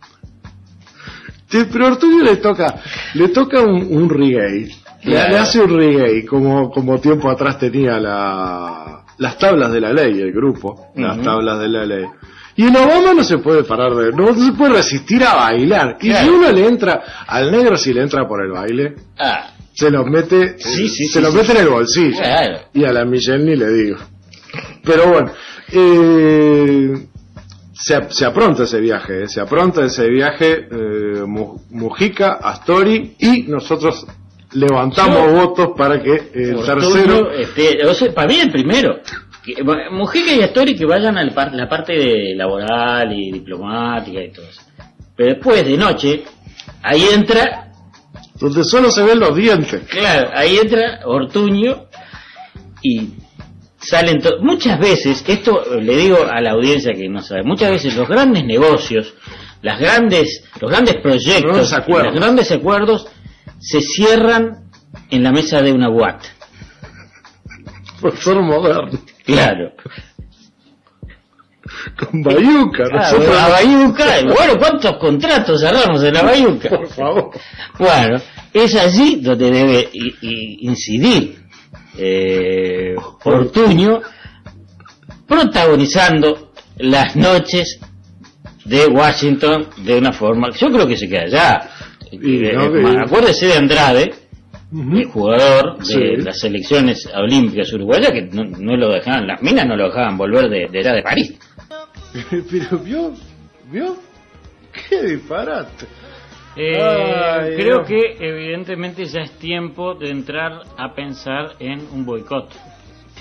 de- pero a Ortuño le toca, le toca un, un reggae. Le, Claro. le hace un reggae, como, como tiempo atrás tenía la, las tablas de la ley, el grupo, las Ujú. tablas de la ley. Y en Obama no se puede parar de, no se puede resistir a bailar. Y Claro. si uno le entra, al negro si le entra por el baile, Ah, se los mete, Sí, sí, se sí, los sí. mete en el bolsillo. Claro. Y a la Michelle ni le digo. Pero bueno, eh, se, se apronta ese viaje, eh, se apronta ese viaje, eh, Mu- Mujica, Astori, y nosotros levantamos Yo- votos para que el Ortuño, tercero... este, o sea, para mí el primero. Que, bueno, Mujica y Astori que vayan a la, par- la parte de laboral y diplomática y todo eso. Pero después de noche, ahí entra, donde solo se ven los dientes. claro, ahí entra Ortuño y salen to- muchas veces, esto le digo a la audiencia que no sabe, muchas veces los grandes negocios, las grandes, los grandes proyectos, Grandes acuerdos. los grandes acuerdos se cierran en la mesa de una boate. Por ser moderno. Claro. Con Bayuca, Ah, nosotros... la Bayuca, bueno, ¿cuántos contratos cerramos en la Bayuca? Por favor. Bueno, es allí donde debe i- i- incidir eh, Ortuño, protagonizando las noches de Washington de una forma, yo creo que se queda allá. Y Eh, no, eh, que- acuérdese de Andrade, Ujú. el jugador de Sí. las selecciones olímpicas uruguayas, que no, no lo dejaban, las minas no lo dejaban volver de, de, allá de París. Pero vio, vio, qué disparate. Eh, Ay, creo Dios. que evidentemente ya es tiempo de entrar a pensar en un boicot.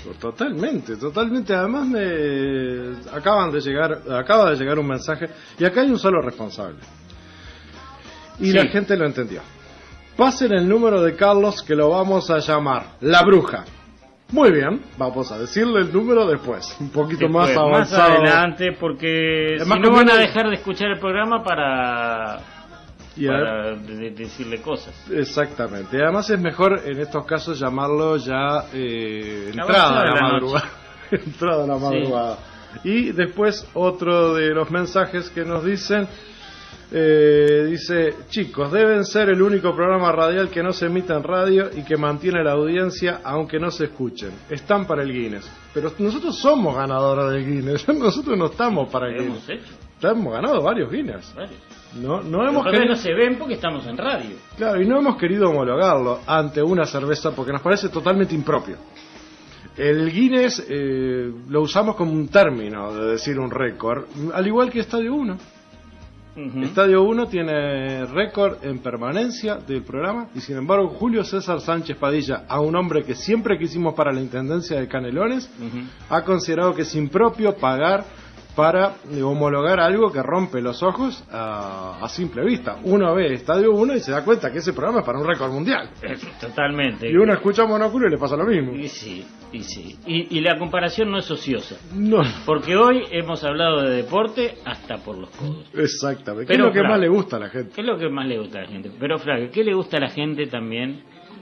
Totalmente, totalmente. Además me acaban de llegar, acaba de llegar un mensaje y acá hay un solo responsable. Y sí, la gente lo entendió. Pasen el número de Carlos que lo vamos a llamar La Bruja. Muy bien, vamos a decirle el número después, un poquito después, más avanzado. Más adelante, porque si no van a dejar de escuchar el programa para, para de, decirle cosas. Exactamente, además es mejor en estos casos llamarlo ya eh, entrada a la, la madrugada. entrada a la madrugada. Sí. Y después otro de los mensajes que nos dicen... Eh, dice, chicos, deben ser el único programa radial que no se emite en radio y que mantiene la audiencia aunque no se escuchen. Están para el Guinness. Pero nosotros somos ganadores del Guinness. Nosotros no estamos para el Guinness. Hemos hecho. Hemos ganado varios Guinness. Varios. No, no hemos querido... no se ven porque estamos en radio. Claro, y no hemos querido homologarlo ante una cerveza porque nos parece totalmente impropio. El Guinness eh, lo usamos como un término de decir un récord, al igual que Estadio uno. Uh-huh. Estadio uno tiene récord en permanencia del programa y sin embargo Julio César Sánchez Padilla, a un hombre que siempre quisimos para la intendencia de Canelones, uh-huh, ha considerado que es impropio pagar para homologar algo que rompe los ojos a, a simple vista. Uno ve Estadio uno y se da cuenta que ese programa es para un récord mundial. Totalmente. Y uno escucha Monóculo y le pasa lo mismo. Y sí, y sí. Y, y la comparación no es ociosa. No. Porque hoy hemos hablado de deporte hasta por los codos. Exactamente. ¿Qué es lo que Fraga, más le gusta a la gente? ¿Qué es lo que más le gusta a la gente? Pero, Fraga, ¿qué le gusta a la gente también?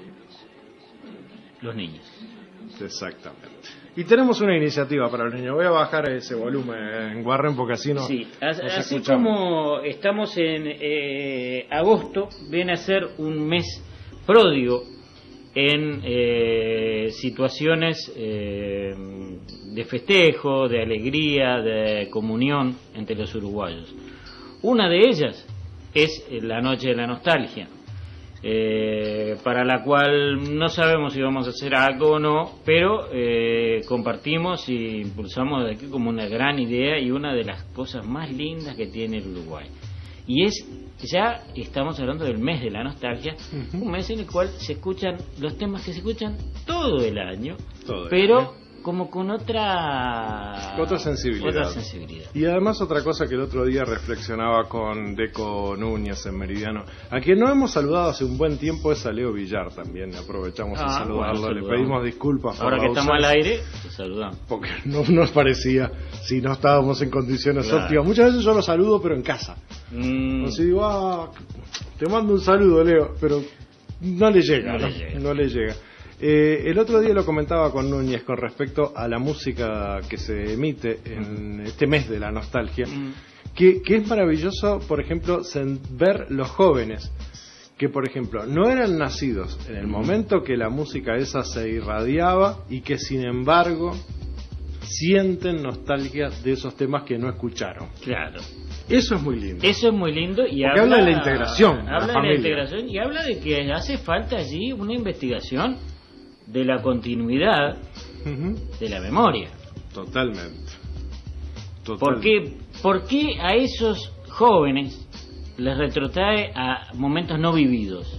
Los niños. Exactamente. Y tenemos una iniciativa para los niños. Voy a bajar ese volumen en Warren porque así no. Sí, así como estamos en eh, agosto, viene a ser un mes pródigo en eh, situaciones eh, de festejo, de alegría, de comunión entre los uruguayos. Una de ellas es la Noche de la Nostalgia. Eh, para la cual no sabemos si vamos a hacer algo o no, pero eh, compartimos y impulsamos de aquí como una gran idea y una de las cosas más lindas que tiene el Uruguay. Y es, ya estamos hablando del mes de la nostalgia, uh-huh, un mes en el cual se escuchan los temas que se escuchan todo el año, todo pero el año, como con otra otra sensibilidad. otra sensibilidad. Y además otra cosa que el otro día reflexionaba con Deco Núñez en Meridiano, a quien no hemos saludado hace un buen tiempo, es a Leo Villar también, aprovechamos ah, a saludarlo, bueno, le pedimos disculpas por ahora la que estamos ausencia, al aire, te saludamos porque no nos parecía si no estábamos en condiciones claro, óptimas. Muchas veces yo lo saludo pero en casa, mm. así digo, ah, te mando un saludo, Leo, pero no le llega, no, ¿no? Le, llega. no le llega. Eh, el otro día lo comentaba con Núñez con respecto a la música que se emite en este mes de la nostalgia, mm. que, que es maravilloso, por ejemplo, ver los jóvenes que, por ejemplo, no eran nacidos en el momento que la música esa se irradiaba y que, sin embargo, sienten nostalgia de esos temas que no escucharon. Claro. Eso es muy lindo. Eso es muy lindo y habla, habla de la integración. Habla de la, la integración y habla de que hace falta allí una investigación de la continuidad uh-huh, de la memoria. Totalmente. Totalmente. ¿Por qué, ¿Por qué a esos jóvenes les retrotrae a momentos no vividos?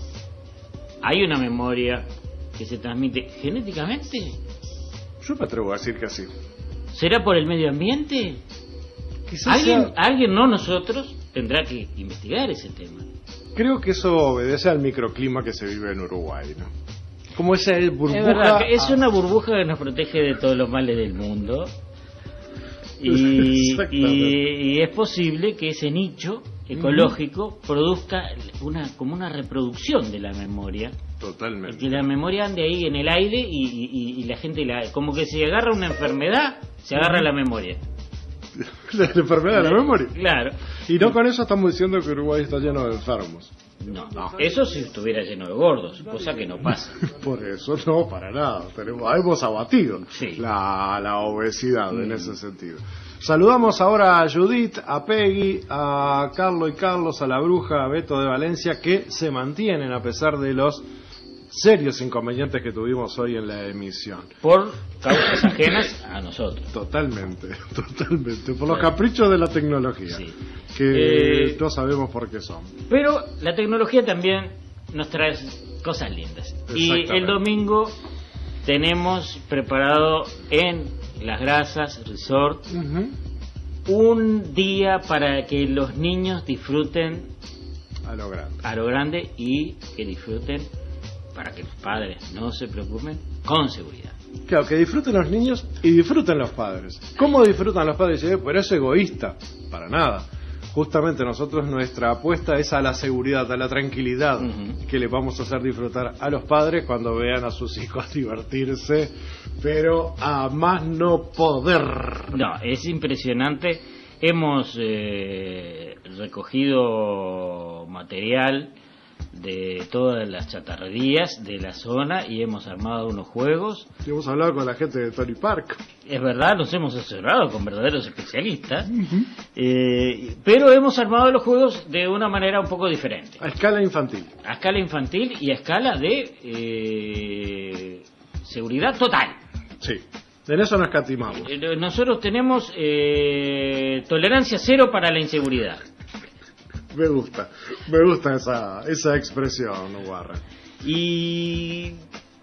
¿Hay una memoria que se transmite genéticamente? Yo me atrevo a decir que sí. ¿Será por el medio ambiente? Quizás ¿Alguien, sea... alguien, no nosotros, tendrá que investigar ese tema? Creo que eso obedece al microclima que se vive en Uruguay, ¿no? Como esa burbuja. Es verdad, que es una burbuja que nos protege de todos los males del mundo. Y, y, y es posible que ese nicho ecológico uh-huh, produzca una como una reproducción de la memoria. Totalmente. Que la memoria ande ahí en el aire y, y, y la gente, la, como que se agarra una enfermedad, se agarra uh-huh, la memoria. La, la enfermedad de la memoria. Claro. Y no con eso estamos diciendo que Uruguay está lleno de enfermos. No, no, eso si estuviera lleno de gordos, cosa que no pasa. Por eso no, para nada. Tenemos, hemos abatido sí, la, la obesidad mm. en ese sentido. Saludamos ahora a Judith, a Peggy, a Carlos y Carlos, a la Bruja, a Beto de Valencia, que se mantienen a pesar de los serios inconvenientes que tuvimos hoy en la emisión. Por causas ajenas a nosotros. Totalmente, totalmente. Por los caprichos de la tecnología. Sí. Que eh, no sabemos por qué son. Pero la tecnología también nos trae cosas lindas. Y el domingo tenemos preparado en Las Grasas Resort Uh-huh. un día para que los niños disfruten A lo grande. a lo grande y que disfruten, para que los padres no se preocupen, con seguridad. Claro, que disfruten los niños y disfruten los padres. ¿Cómo disfrutan los padres? Eh, Pero es egoísta, para nada. Justamente nosotros nuestra apuesta es a la seguridad, a la tranquilidad, Uh-huh. que les vamos a hacer disfrutar a los padres cuando vean a sus hijos divertirse, pero a más no poder. No, es impresionante. Hemos eh, recogido material de todas las chatarrerías de la zona y hemos armado unos juegos. Y hemos hablado con la gente de Tony Park. Es verdad, nos hemos asesorado con verdaderos especialistas, eh, pero hemos armado los juegos de una manera un poco diferente. A escala infantil. A escala infantil y a escala de eh, seguridad total. Sí. En eso nos escatimamos. Eh, Nosotros tenemos eh, tolerancia cero para la inseguridad. Me gusta. Me gusta esa, esa expresión, Warren. Y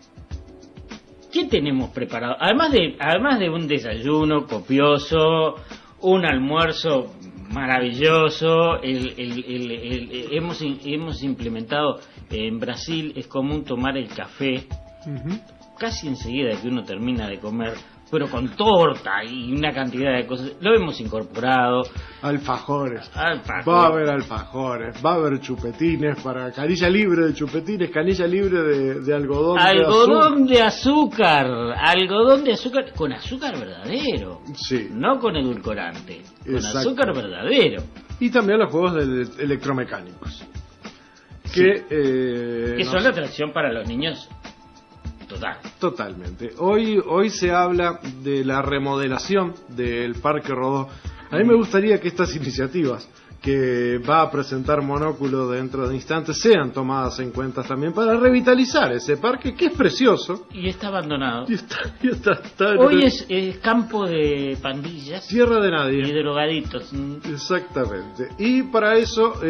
¿qué tenemos preparado? Además de además de un desayuno copioso, un almuerzo maravilloso, el, el, el, el- el- hemos hemos implementado en Brasil es común tomar el café Uh-huh. casi enseguida que uno termina de comer, pero con torta y una cantidad de cosas. Lo hemos incorporado. Alfajores. Alfajor. Va a haber alfajores, va a haber chupetines para canilla libre de chupetines, canilla libre de, de algodón. Algodón de de azúcar, algodón de azúcar, con azúcar verdadero, azúcar. Sí. no con edulcorante, con Exacto. azúcar verdadero. Y también los juegos de electromecánicos. Que, eh, Que no son sé, la atracción para los niños total. Totalmente. Hoy, hoy se habla de la remodelación del Parque Rodó. A mí me gustaría que estas iniciativas que va a presentar Monóculo dentro de instantes sean tomadas en cuenta también para revitalizar ese parque que es precioso. Y está abandonado. Y está, y está, está en Hoy una es eh, campo de pandillas tierra de y nadie. drogaditos. Mm. Exactamente. Y para eso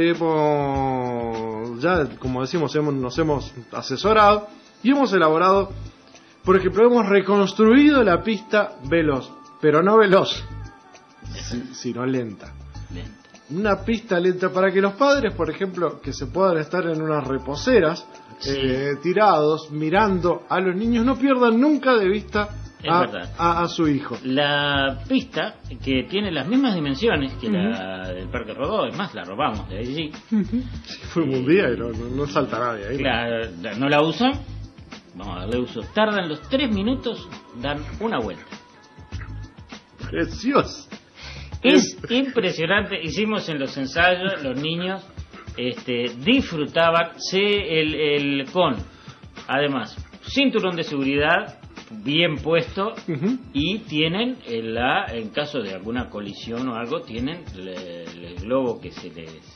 hemos, ya como decimos, hemos, nos hemos asesorado y hemos elaborado, por ejemplo, hemos reconstruido la pista veloz, pero no veloz, si- sino lenta. Lento. Una pista lenta para que los padres, por ejemplo, que se puedan estar en unas reposeras, Sí. eh, tirados, mirando a los niños, no pierdan nunca de vista Es a, verdad. a- a su hijo. La pista, que tiene las mismas dimensiones que la del Parque Rodó, es más, la robamos de allí. Fuimos un día y no, no, no salta nadie ahí. La- la- no la usan, vamos a darle uso. Tardan los tres minutos, dan una vuelta. Precioso. Es impresionante, hicimos en los ensayos, los niños este, disfrutaban se, el, el con, además, cinturón de seguridad bien puesto Ujú. y tienen, en, la, en caso de alguna colisión o algo, tienen el, el globo que se les...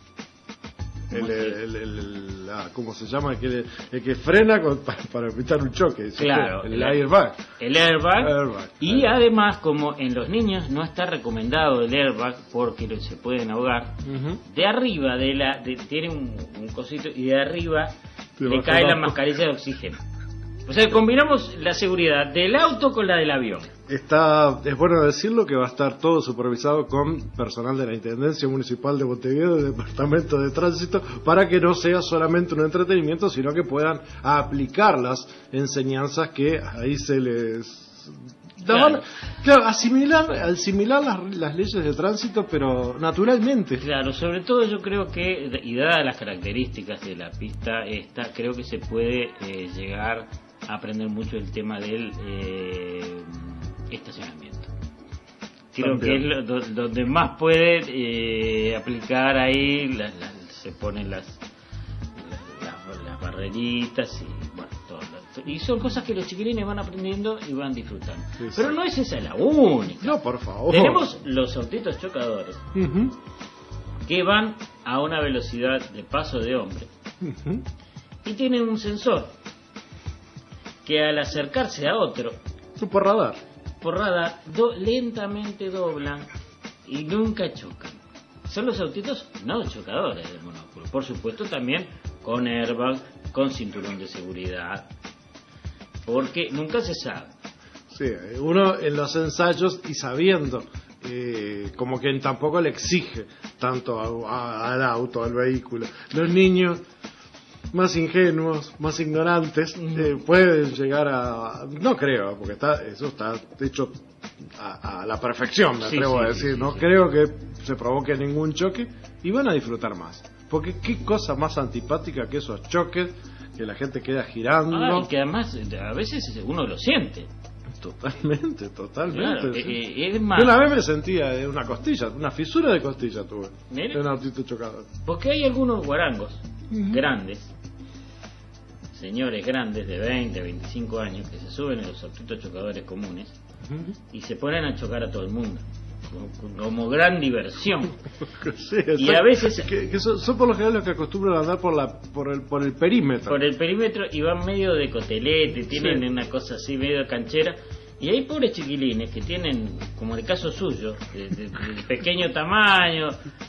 El, ¿cómo se- el, el- el- ah, ¿cómo se llama? El que, el que frena con- para, para evitar un choque. ¿sí? Claro, El, el- airbag. El airbag, Airbag, y airbag. además, como en los niños no está recomendado el airbag porque se pueden ahogar, Ujú. de arriba de la de- tiene un, un cosito y de arriba Te le baja cae la abajo. mascarilla de oxígeno. O sea, combinamos la seguridad del auto con la del avión. Está, es bueno decirlo que va a estar todo supervisado con personal de la Intendencia Municipal de Montevideo, del Departamento de Tránsito, para que no sea solamente un entretenimiento, sino que puedan aplicar las enseñanzas que ahí se les daban. Claro. Claro, asimilar, asimilar las, las leyes de tránsito, pero naturalmente. Claro, sobre todo yo creo que, y dadas las características de la pista esta, creo que se puede eh, llegar a aprender mucho el tema del eh, estacionamiento. Creo También. que es lo- do- donde más puede eh, aplicar ahí, las- las- se ponen las, las, las- las barreritas y bueno, todo lo- y son cosas que los chiquilines van aprendiendo y van disfrutando. Sí, Pero sí. no es esa la única. No, por favor. Tenemos los autitos chocadores Ujú, que van a una velocidad de paso de hombre ujú. y tienen un sensor que al acercarse a otro Por radar. por radar do- lentamente doblan y nunca chocan. Son los autitos no chocadores del monóculo, por supuesto también con airbag, con cinturón de seguridad. porque nunca se sabe. Sí, uno en los ensayos y sabiendo, eh, como que tampoco le exige tanto a- a- al auto, al vehículo. Los niños más ingenuos, más ignorantes, eh, pueden llegar a... No creo, porque está eso está hecho a, a la perfección, me Sí, atrevo sí, a sí, decir. sí, no sí. creo que se provoque ningún choque y van a disfrutar más. Porque qué cosa más antipática que esos choques, que la gente queda girando. Ah, y que además eh, a veces uno lo siente. Totalmente, totalmente. Claro, sí. eh, eh, es más, Yo una vez me sentía eh, una costilla, una fisura de costilla tuve. Mire. De un autito chocado. porque hay algunos guarangos grandes, señores grandes de veinte, veinticinco años, que se suben en los autitos chocadores comunes y se ponen a chocar a todo el mundo, como, como gran diversión. Sí, Y exacto. a veces- Que, que son, son por lo general los que acostumbran a andar por, la, por, el, por el perímetro. Por el perímetro y van medio de cotelete, tienen Sí. una cosa así medio canchera. Y hay pobres chiquilines que tienen, como el caso suyo, de, de- de pequeño tamaño,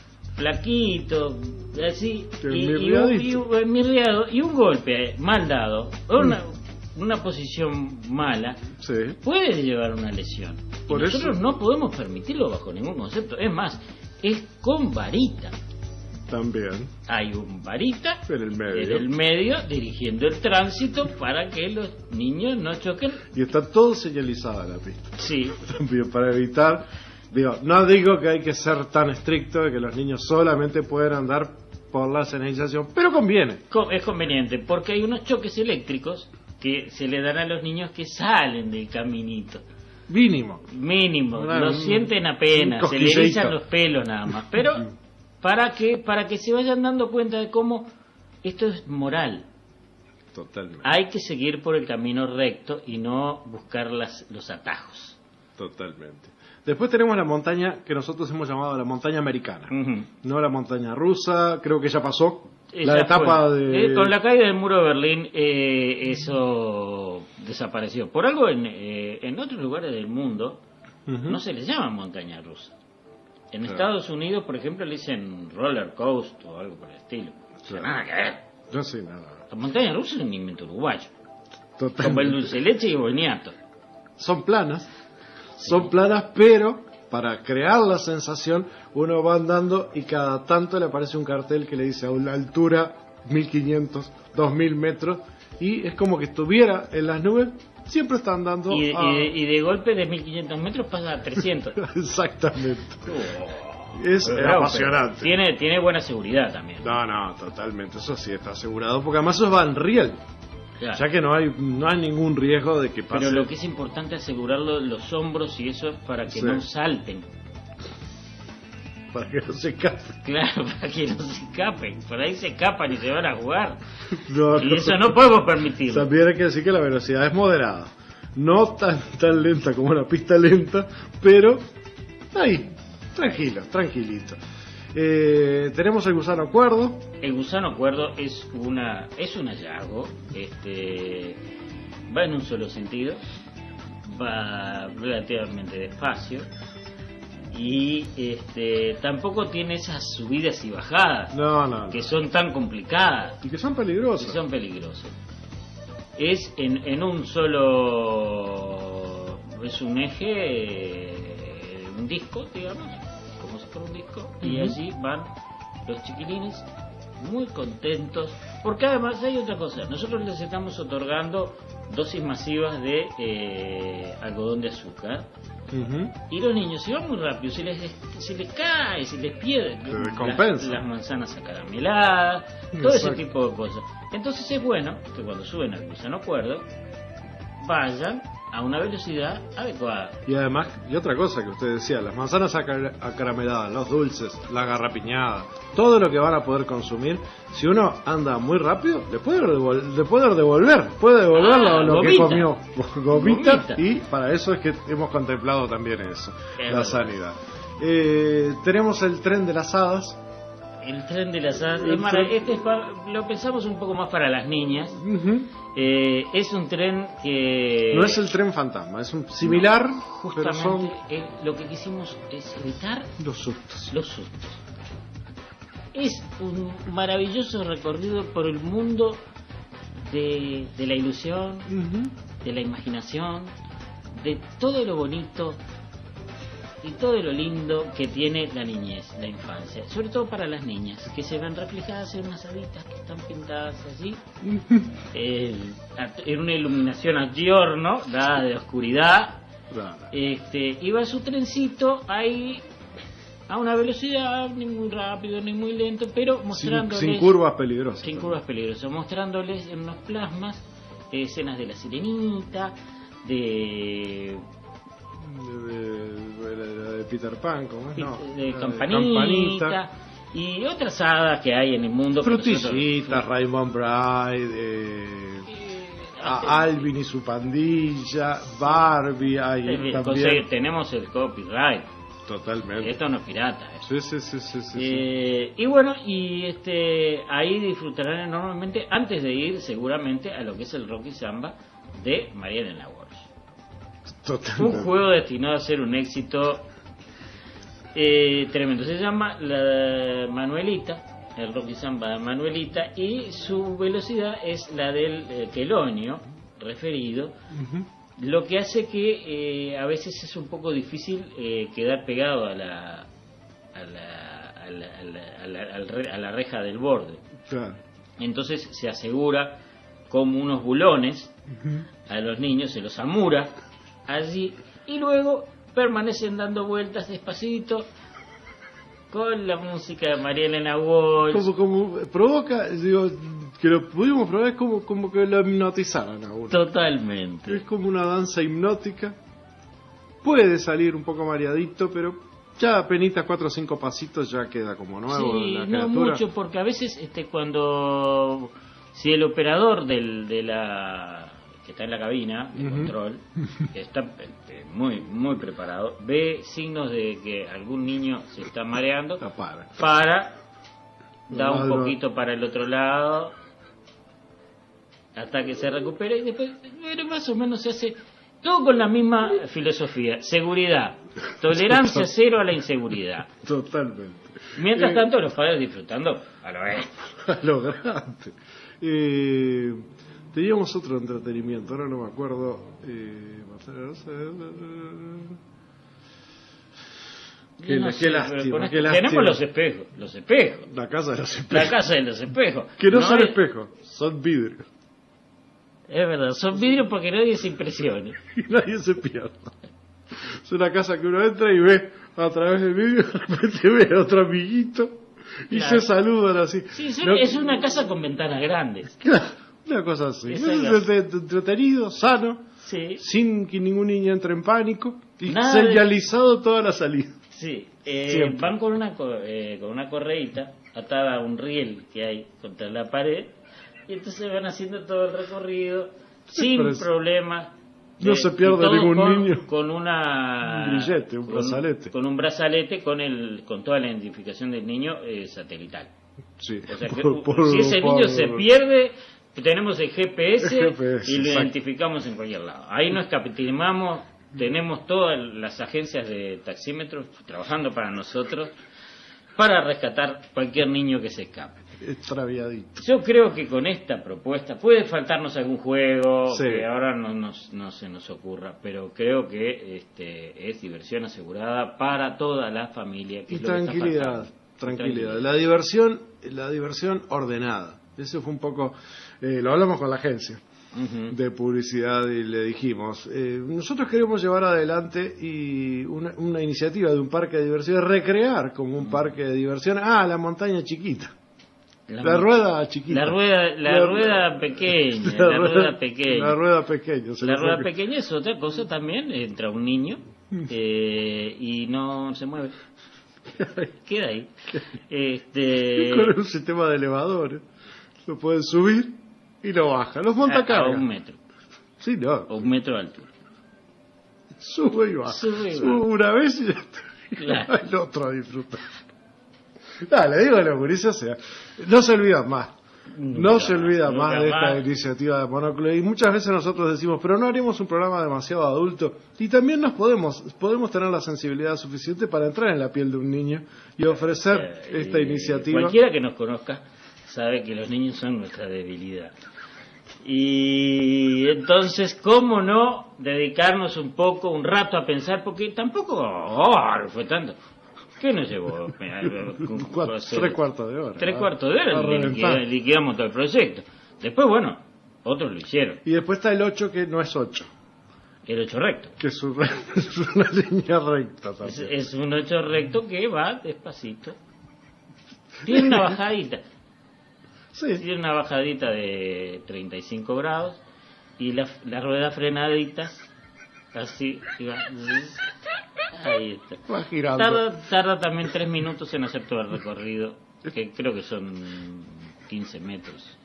flaquito, así, y, y, un, Enmirriadito. y un- enmirriado, y un golpe mal dado, o una, una posición mala, Sí. puede llevar a una lesión. Y Por nosotros eso- no podemos permitirlo bajo ningún concepto. Es más, es con varita. También. Hay un varita En el medio. en el medio dirigiendo el tránsito para que los niños no choquen. Y está todo señalizada la pista. Sí, También para evitar. Digo, no digo que hay que ser tan estricto de que los niños solamente pueden andar por la señalización, pero conviene. co- es conveniente porque hay unos choques eléctricos que se le dan a los niños que salen del caminito. Mínimo. Mínimo, Una- lo un- sienten un apenas, se le cosquilleito. erizan los pelos nada más. Pero para que para que se vayan dando cuenta de cómo esto es moral. Totalmente. Hay que seguir por el camino recto y no buscar las, los atajos. Totalmente. Después tenemos la montaña que nosotros hemos llamado la montaña americana. Ujú. No la montaña rusa, creo que ya pasó. Esa la etapa fue. de... Eh, con la caída del muro de Berlín, eh, eso desapareció. Por algo, en, eh, en otros lugares del mundo Ujú. no se les llama montaña rusa. En Claro. Estados Unidos, por ejemplo, le dicen roller coaster o algo por el estilo. O sea, Claro. nada que ver. No sé nada. La montaña rusa es un invento uruguayo. Como el Totalmente. dulce de leche y el boniato. Son planas, son planas, pero para crear la sensación uno va andando y cada tanto le aparece un cartel que le dice a una altura mil quinientos, dos mil metros y es como que estuviera en las nubes, siempre está andando Y, de- a- y de, y de golpe de mil quinientos metros pasa a trescientos. Exactamente. Es Pero, apasionante. pero Tiene, tiene buena seguridad también. No, no, totalmente, eso sí está asegurado, porque además eso va en riel, Claro. ya que no hay no hay ningún riesgo de que pase. Pero lo que es importante es asegurarlo los hombros y eso para que Sí. no salten. Para que no se escape. Claro, para que no se escapen. Por ahí se escapan y se van a jugar. No, Y eso no podemos permitirlo. También hay que decir que la velocidad es moderada. No tan, tan lenta como una pista lenta, pero ahí, tranquilo, tranquilito. Eh, tenemos el gusano cuerdo. El gusano cuerdo es una es un hallazgo. Este va en un solo sentido. Va relativamente despacio. Y este tampoco tiene esas subidas y bajadas No, no, no. que son tan complicadas. Y que son que peligrosos. son peligrosos. Es en, en un solo, es un eje, eh, un disco, digamos, como si fuera un disco, y Ujú. allí van los chiquilines muy contentos, porque además hay otra cosa, nosotros les estamos otorgando dosis masivas de eh, algodón de azúcar, Ujú. y los niños, si van muy rápido, se les, se les cae, se les pierde Se descompensa. las, las manzanas acarameladas, todo ese Exacto. tipo de cosas. Entonces es bueno que cuando suben al gusano cuerdo vayan a una velocidad adecuada. Y además, y otra cosa que usted decía, las manzanas acar- acarameladas, los dulces, la garrapiñada, todo lo que van a poder consumir, si uno anda muy rápido, le puede, devol- le puede devolver, puede devolver Ah, lo, lo que gomita. comió, gomita, Gomita. y para eso es que hemos contemplado también eso, Es la verdad. sanidad. Eh, tenemos el tren de las hadas. El tren de las hadas, El es mara- tren- este es pa- lo pensamos un poco más para las niñas. Ujú. Eh, es un tren que No es el tren fantasma, es un similar, pero justamente son eh, lo que quisimos es evitar los sustos. los sustos. Es un maravilloso recorrido por el mundo de, de la ilusión, Ujú. de la imaginación, de todo lo bonito y todo lo lindo que tiene la niñez, la infancia, sobre todo para las niñas, que se ven reflejadas en unas haditas que están pintadas allí, eh, en una iluminación a giorno, dada de oscuridad, este, y va su trencito ahí a una velocidad ni muy rápido ni muy lento, pero mostrándoles sin, sin curvas peligrosas, sin curvas peligrosas, mostrándoles en unos plasmas eh, escenas de la sirenita, de de, de, de, de Peter Pan, ¿cómo es? No, de, de de campanita, campanita y otras hadas que hay en el mundo. Fruticita, Raymond Bride, eh, a Alvin y su pandilla, Barbie, ahí eh, también. José, tenemos el copyright. Totalmente. Esto no es pirata. ¿eh? Sí, sí, sí, sí, sí, eh, sí. Y bueno, y este ahí disfrutarán enormemente antes de ir seguramente a lo que es el Rocky Samba de María Elena Walsh. Totalmente. Un juego destinado a ser un éxito eh, tremendo. Se llama la Manuelita, el Rocky Samba de Manuelita, y su velocidad es la del eh, quelonio referido. Uh-huh. Lo que hace que eh, a veces es un poco difícil eh, quedar pegado a la a la, a la, a la, a la, a la, a la reja del borde. Claro. Entonces se asegura como unos bulones uh-huh. a los niños, se los amura allí y luego permanecen dando vueltas despacito con la música de María Elena Walsh. Como, como provoca, digo, que lo pudimos probar, es como, como que lo hipnotizaran a uno. Totalmente. Es como una danza hipnótica. Puede salir un poco mareadito, pero ya apenas cuatro o cinco pasitos ya queda como nuevo. Sí, la no criatura. Mucho, porque a veces este cuando si el operador del, de la que está en la cabina de uh-huh. control, que está este, muy muy preparado, ve signos de que algún niño se está mareando, para, para da un poquito para el otro lado hasta que se recupere y después bueno, más o menos se hace todo con la misma filosofía: seguridad, tolerancia cero a la inseguridad. Totalmente. Mientras eh, tanto los padres disfrutando a lo grande. A lo grande. Eh, teníamos otro entretenimiento, ahora no me acuerdo. Eh, Qué, no qué sé, lástima, qué tenemos lástima. los espejos, los espejos. La casa de los espejos. La casa de los espejos. Que no, no son es... espejos, son vidrios. Es verdad, son vidrios porque nadie se impresione. Y nadie se pierda. Es una casa que uno entra y ve a través del vidrio, de repente ve a otro amiguito y claro. se saludan así. Sí, son, no, es una casa con ventanas grandes. Claro, una cosa así. Es entretenido, sano, sí. sin que ningún niño entre en pánico y Nada señalizado de... toda la salida. Sí, eh, van con una eh, con una correíta atada a un riel que hay contra la pared y entonces van haciendo todo el recorrido sin problemas. No eh, se pierde ningún con, niño. Con una un grillete, un con, brazalete. Con un brazalete con el con toda la identificación del niño eh, satelital. Sí. O sea que por, por, si ese por, niño se pierde, tenemos el G P S, el G P S y lo exacto. identificamos en cualquier lado. Ahí no escatimamos, tenemos todas las agencias de taxímetros trabajando para nosotros para rescatar cualquier niño que se escape. Extraviadito. Yo creo que con esta propuesta puede faltarnos algún juego sí. que ahora no, nos, no se nos ocurra, pero creo que este es diversión asegurada para toda la familia. Que y es lo tranquilidad, que está tranquilidad, tranquilidad. La diversión, la diversión ordenada. Eso fue un poco, eh, lo hablamos con la agencia uh-huh. de publicidad y le dijimos, eh, nosotros queremos llevar adelante y una, una iniciativa de un parque de diversiones, recrear como un uh-huh. parque de diversiones, ah, la montaña chiquita. La, la rueda chiquita. La rueda, la, la rueda pequeña. La, la rueda, rueda pequeña. La rueda pequeña. La rueda pequeña es otra cosa también. Entra un niño eh, y no se mueve. Queda ahí. Este... Con un sistema de elevadores. Lo pueden subir y lo bajan. Los montacargas. A, a un metro. Sí, no. A un metro de altura. Sube y baja. Sube, y Sube baja. una vez y ya está. Claro. El otro a disfrutar. Dale, digo la Mauricio, o sea, no se olvida más. No nunca, se olvida más de esta más. iniciativa de Monóculo. Y muchas veces nosotros decimos, pero no haremos un programa demasiado adulto. Y también nos podemos podemos tener la sensibilidad suficiente para entrar en la piel de un niño y ofrecer eh, esta eh, iniciativa. Cualquiera que nos conozca sabe que los niños son nuestra debilidad. Y entonces, ¿cómo no dedicarnos un poco, un rato a pensar? Porque tampoco oh, fue tanto. ¿Qué nos llevó? Cuatro, tres cuartos de hora. Tres cuartos de hora, liquidamos, liquidamos todo el proyecto. Después, bueno, otros lo hicieron. Y después está el ocho, que no es ocho. El ocho recto. Que es, un, es una línea recta también. Es, es un ocho recto que va despacito. Tiene una bajadita. Sí. Tiene una bajadita de treinta y cinco grados y la, la rueda frenadita así y va, ahí está. Va girando. Tarda, tarda también tres minutos en hacer todo el recorrido, que creo que son quince metros.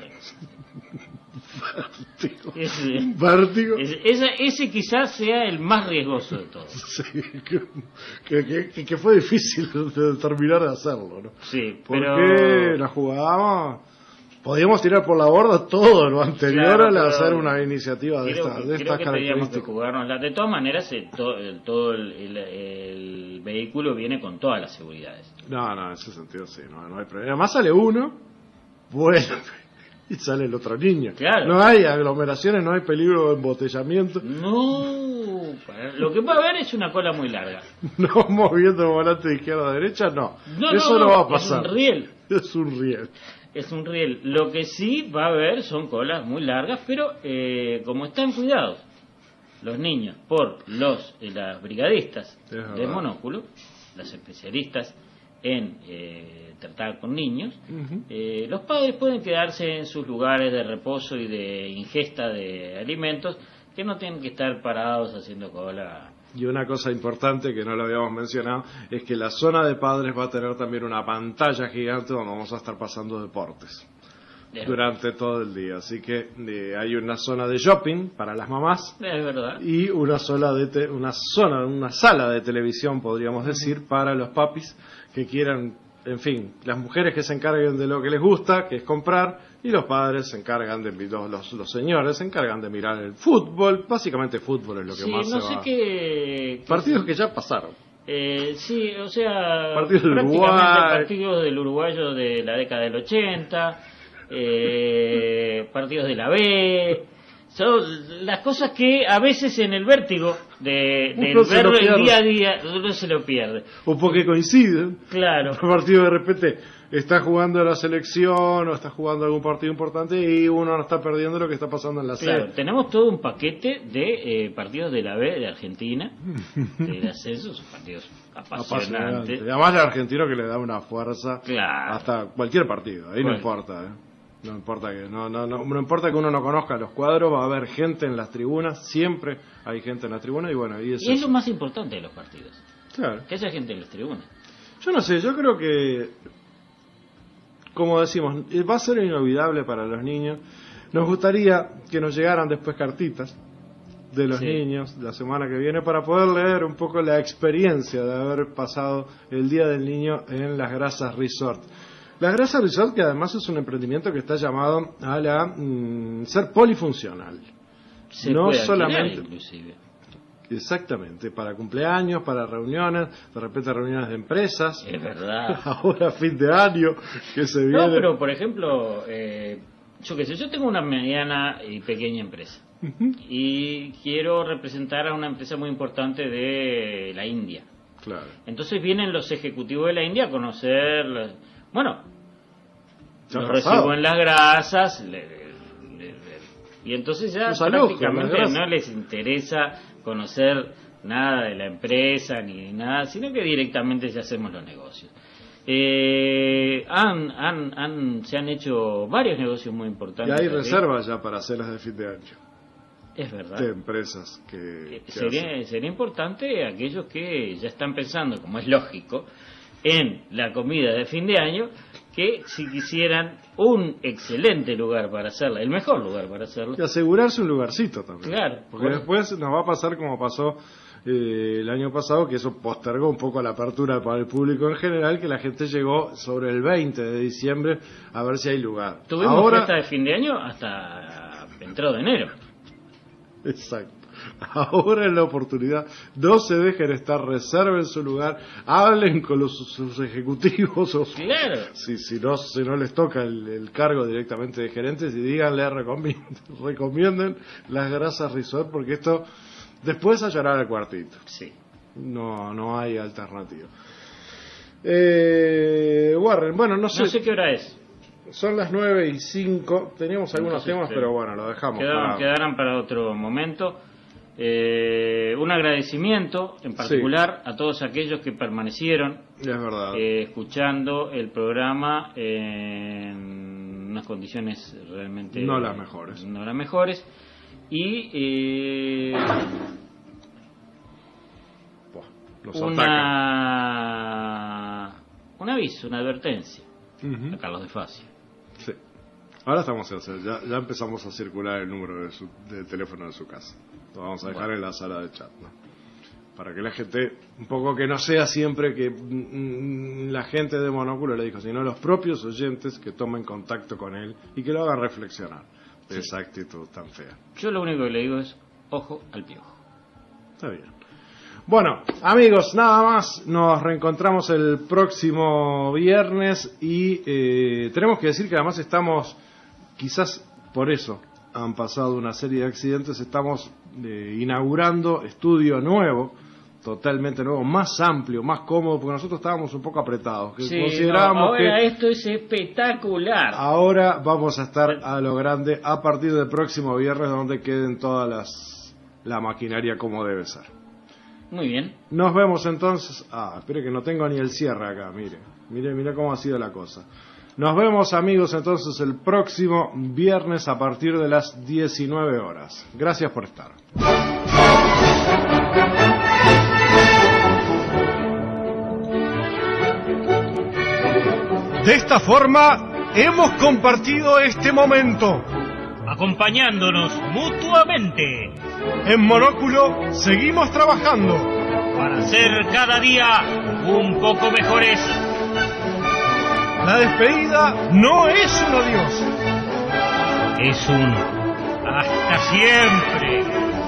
Ese, Vértigo. Ese, ese, ese quizás sea el más riesgoso de todos. Sí, que, que, que, que fue difícil de terminar de hacerlo, ¿no? Sí, porque pero la jugábamos, podíamos tirar por la borda todo lo anterior claro, al hacer una iniciativa de, creo, esta, de creo estas que teníamos que características. jugárnosla. De todas maneras, el, todo, el, todo el, el, el vehículo viene con todas las seguridades. No, no, en ese sentido sí, no, no hay problema. Además sale uno, bueno, y sale el otro niño. Claro. No hay aglomeraciones, no hay peligro de embotellamiento. No, lo que puede haber es una cola muy larga. No moviendo el volante de izquierda a derecha, no. No, Eso no, no, no, va a pasar. es un riel. Es un riel. Es un riel. Lo que sí va a haber son colas muy largas, pero eh, como están cuidados los niños por los eh, las brigadistas de monóculo, las especialistas en eh, tratar con niños, uh-huh. eh, los padres pueden quedarse en sus lugares de reposo y de ingesta de alimentos, que no tienen que estar parados haciendo cola. Y una cosa importante que no lo habíamos mencionado es que la zona de padres va a tener también una pantalla gigante donde vamos a estar pasando deportes Bien. durante todo el día. Así que eh, hay una zona de shopping para las mamás. Es verdad. Y una sola de te- una zona, una sala de televisión, podríamos decir, uh-huh. para los papis que quieran, en fin, las mujeres que se encarguen de lo que les gusta, que es comprar, y los padres se encargan de, los, los, los señores se encargan de mirar el fútbol. Básicamente fútbol es lo que sí, más no se sé va. Qué, partidos qué que ya pasaron. Eh, sí, o sea, partidos del prácticamente Uruguay. partidos del uruguayo de la década del ochenta, eh, partidos de la B. Son las cosas que a veces en el vértigo de, de verlo el día a día uno se lo pierde. O porque coinciden. Claro. Un partido de repente está jugando la selección o está jugando algún partido importante y uno no está perdiendo lo que está pasando en la claro, serie. Tenemos todo un paquete de eh, partidos de la B de Argentina, del ascenso, son partidos apasionantes. Apasionante. Además el argentino que le da una fuerza claro. hasta cualquier partido, ahí bueno. no importa, ¿eh? No importa que no, no, no, no importa que uno no conozca los cuadros, va a haber gente en las tribunas, siempre hay gente en las tribunas y bueno, y, es, y es lo más importante de los partidos. Claro. Que haya gente en las tribunas. Yo no sé, yo creo que, como decimos, va a ser inolvidable para los niños. Nos gustaría que nos llegaran después cartitas de los sí. niños la semana que viene para poder leer un poco la experiencia de haber pasado el Día del Niño en Las Grasas Resort. Las Grasas Resort, que además es un emprendimiento que está llamado a la mm, ser polifuncional. Se no puede solamente inclusive. Exactamente, para cumpleaños, para reuniones, de repente reuniones de empresas. Es verdad. Ahora fin de año que se viene. No, pero por ejemplo, eh, yo qué sé, yo tengo una mediana y pequeña empresa uh-huh. y quiero representar a una empresa muy importante de la India. Claro. Entonces vienen los ejecutivos de la India a conocer, los, bueno, ya los recibo en Las Grasas le, le, le, y entonces ya prácticamente no les interesa conocer nada de la empresa ni nada, sino que directamente ya hacemos los negocios. Eh, han, han, han, se han hecho varios negocios muy importantes. Y hay reservas ya para cenas de fin de año. Es verdad. De empresas que, que sería, sería importante aquellos que ya están pensando, como es lógico, en la comida de fin de año, que si quisieran un excelente lugar para hacerla, el mejor lugar para hacerla. Y asegurarse un lugarcito también. Claro. Porque bueno. después nos va a pasar como pasó eh, el año pasado, que eso postergó un poco la apertura para el público en general, que la gente llegó sobre el veinte de diciembre a ver si hay lugar. Tuvimos Ahora, fiesta de fin de año hasta entrado de enero. Exacto. Ahora es la oportunidad. No se dejen estar, reserven su lugar, hablen con los, sus ejecutivos. O su, claro. Si, si, no, si no les toca el, el cargo directamente de gerentes, y díganle, recomienden, recomienden las grasas Risot, porque esto después a llorar al cuartito. Sí. No, no hay alternativa. Eh, Warren, bueno, no sé. No sé qué hora es. Son las nueve y cinco. Teníamos algunos Entonces, temas, eh, pero bueno, lo dejamos. Quedaron, para... quedarán para otro momento. Eh, un agradecimiento en particular sí. a todos aquellos que permanecieron es verdad. Eh, escuchando el programa en unas condiciones realmente no las mejores. No las mejores. Y eh, Los una, un aviso, una advertencia uh-huh. a Carlos de Facio. Sí. Ahora estamos a hacer, ya, ya empezamos a circular el número de, su, de teléfono de su casa. Lo vamos a dejar bueno. en la sala de chat, ¿no? Para que la gente, un poco que no sea siempre que mm, la gente de Monóculo le dijo, sino los propios oyentes que tomen contacto con él y que lo hagan reflexionar de sí. esa actitud tan fea. Yo lo único que le digo es, ojo al piojo. Está bien. Bueno, amigos, nada más, nos reencontramos el próximo viernes y eh, tenemos que decir que además estamos, quizás por eso han pasado una serie de accidentes, estamos eh, inaugurando estudio nuevo, totalmente nuevo, más amplio, más cómodo, porque nosotros estábamos un poco apretados. Que sí, considerábamos no, ahora que esto es espectacular. Ahora vamos a estar a lo grande a partir del próximo viernes, donde queden todas las la maquinaria como debe ser. Muy bien. Nos vemos entonces. Ah, espere que no tengo ni el cierre acá, mire. Mire, mire cómo ha sido la cosa. Nos vemos, amigos, entonces el próximo viernes a partir de las diecinueve horas. Gracias por estar. De esta forma hemos compartido este momento, acompañándonos mutuamente. En Monóculo seguimos trabajando para ser cada día un poco mejores. La despedida no es un adiós, es un hasta siempre.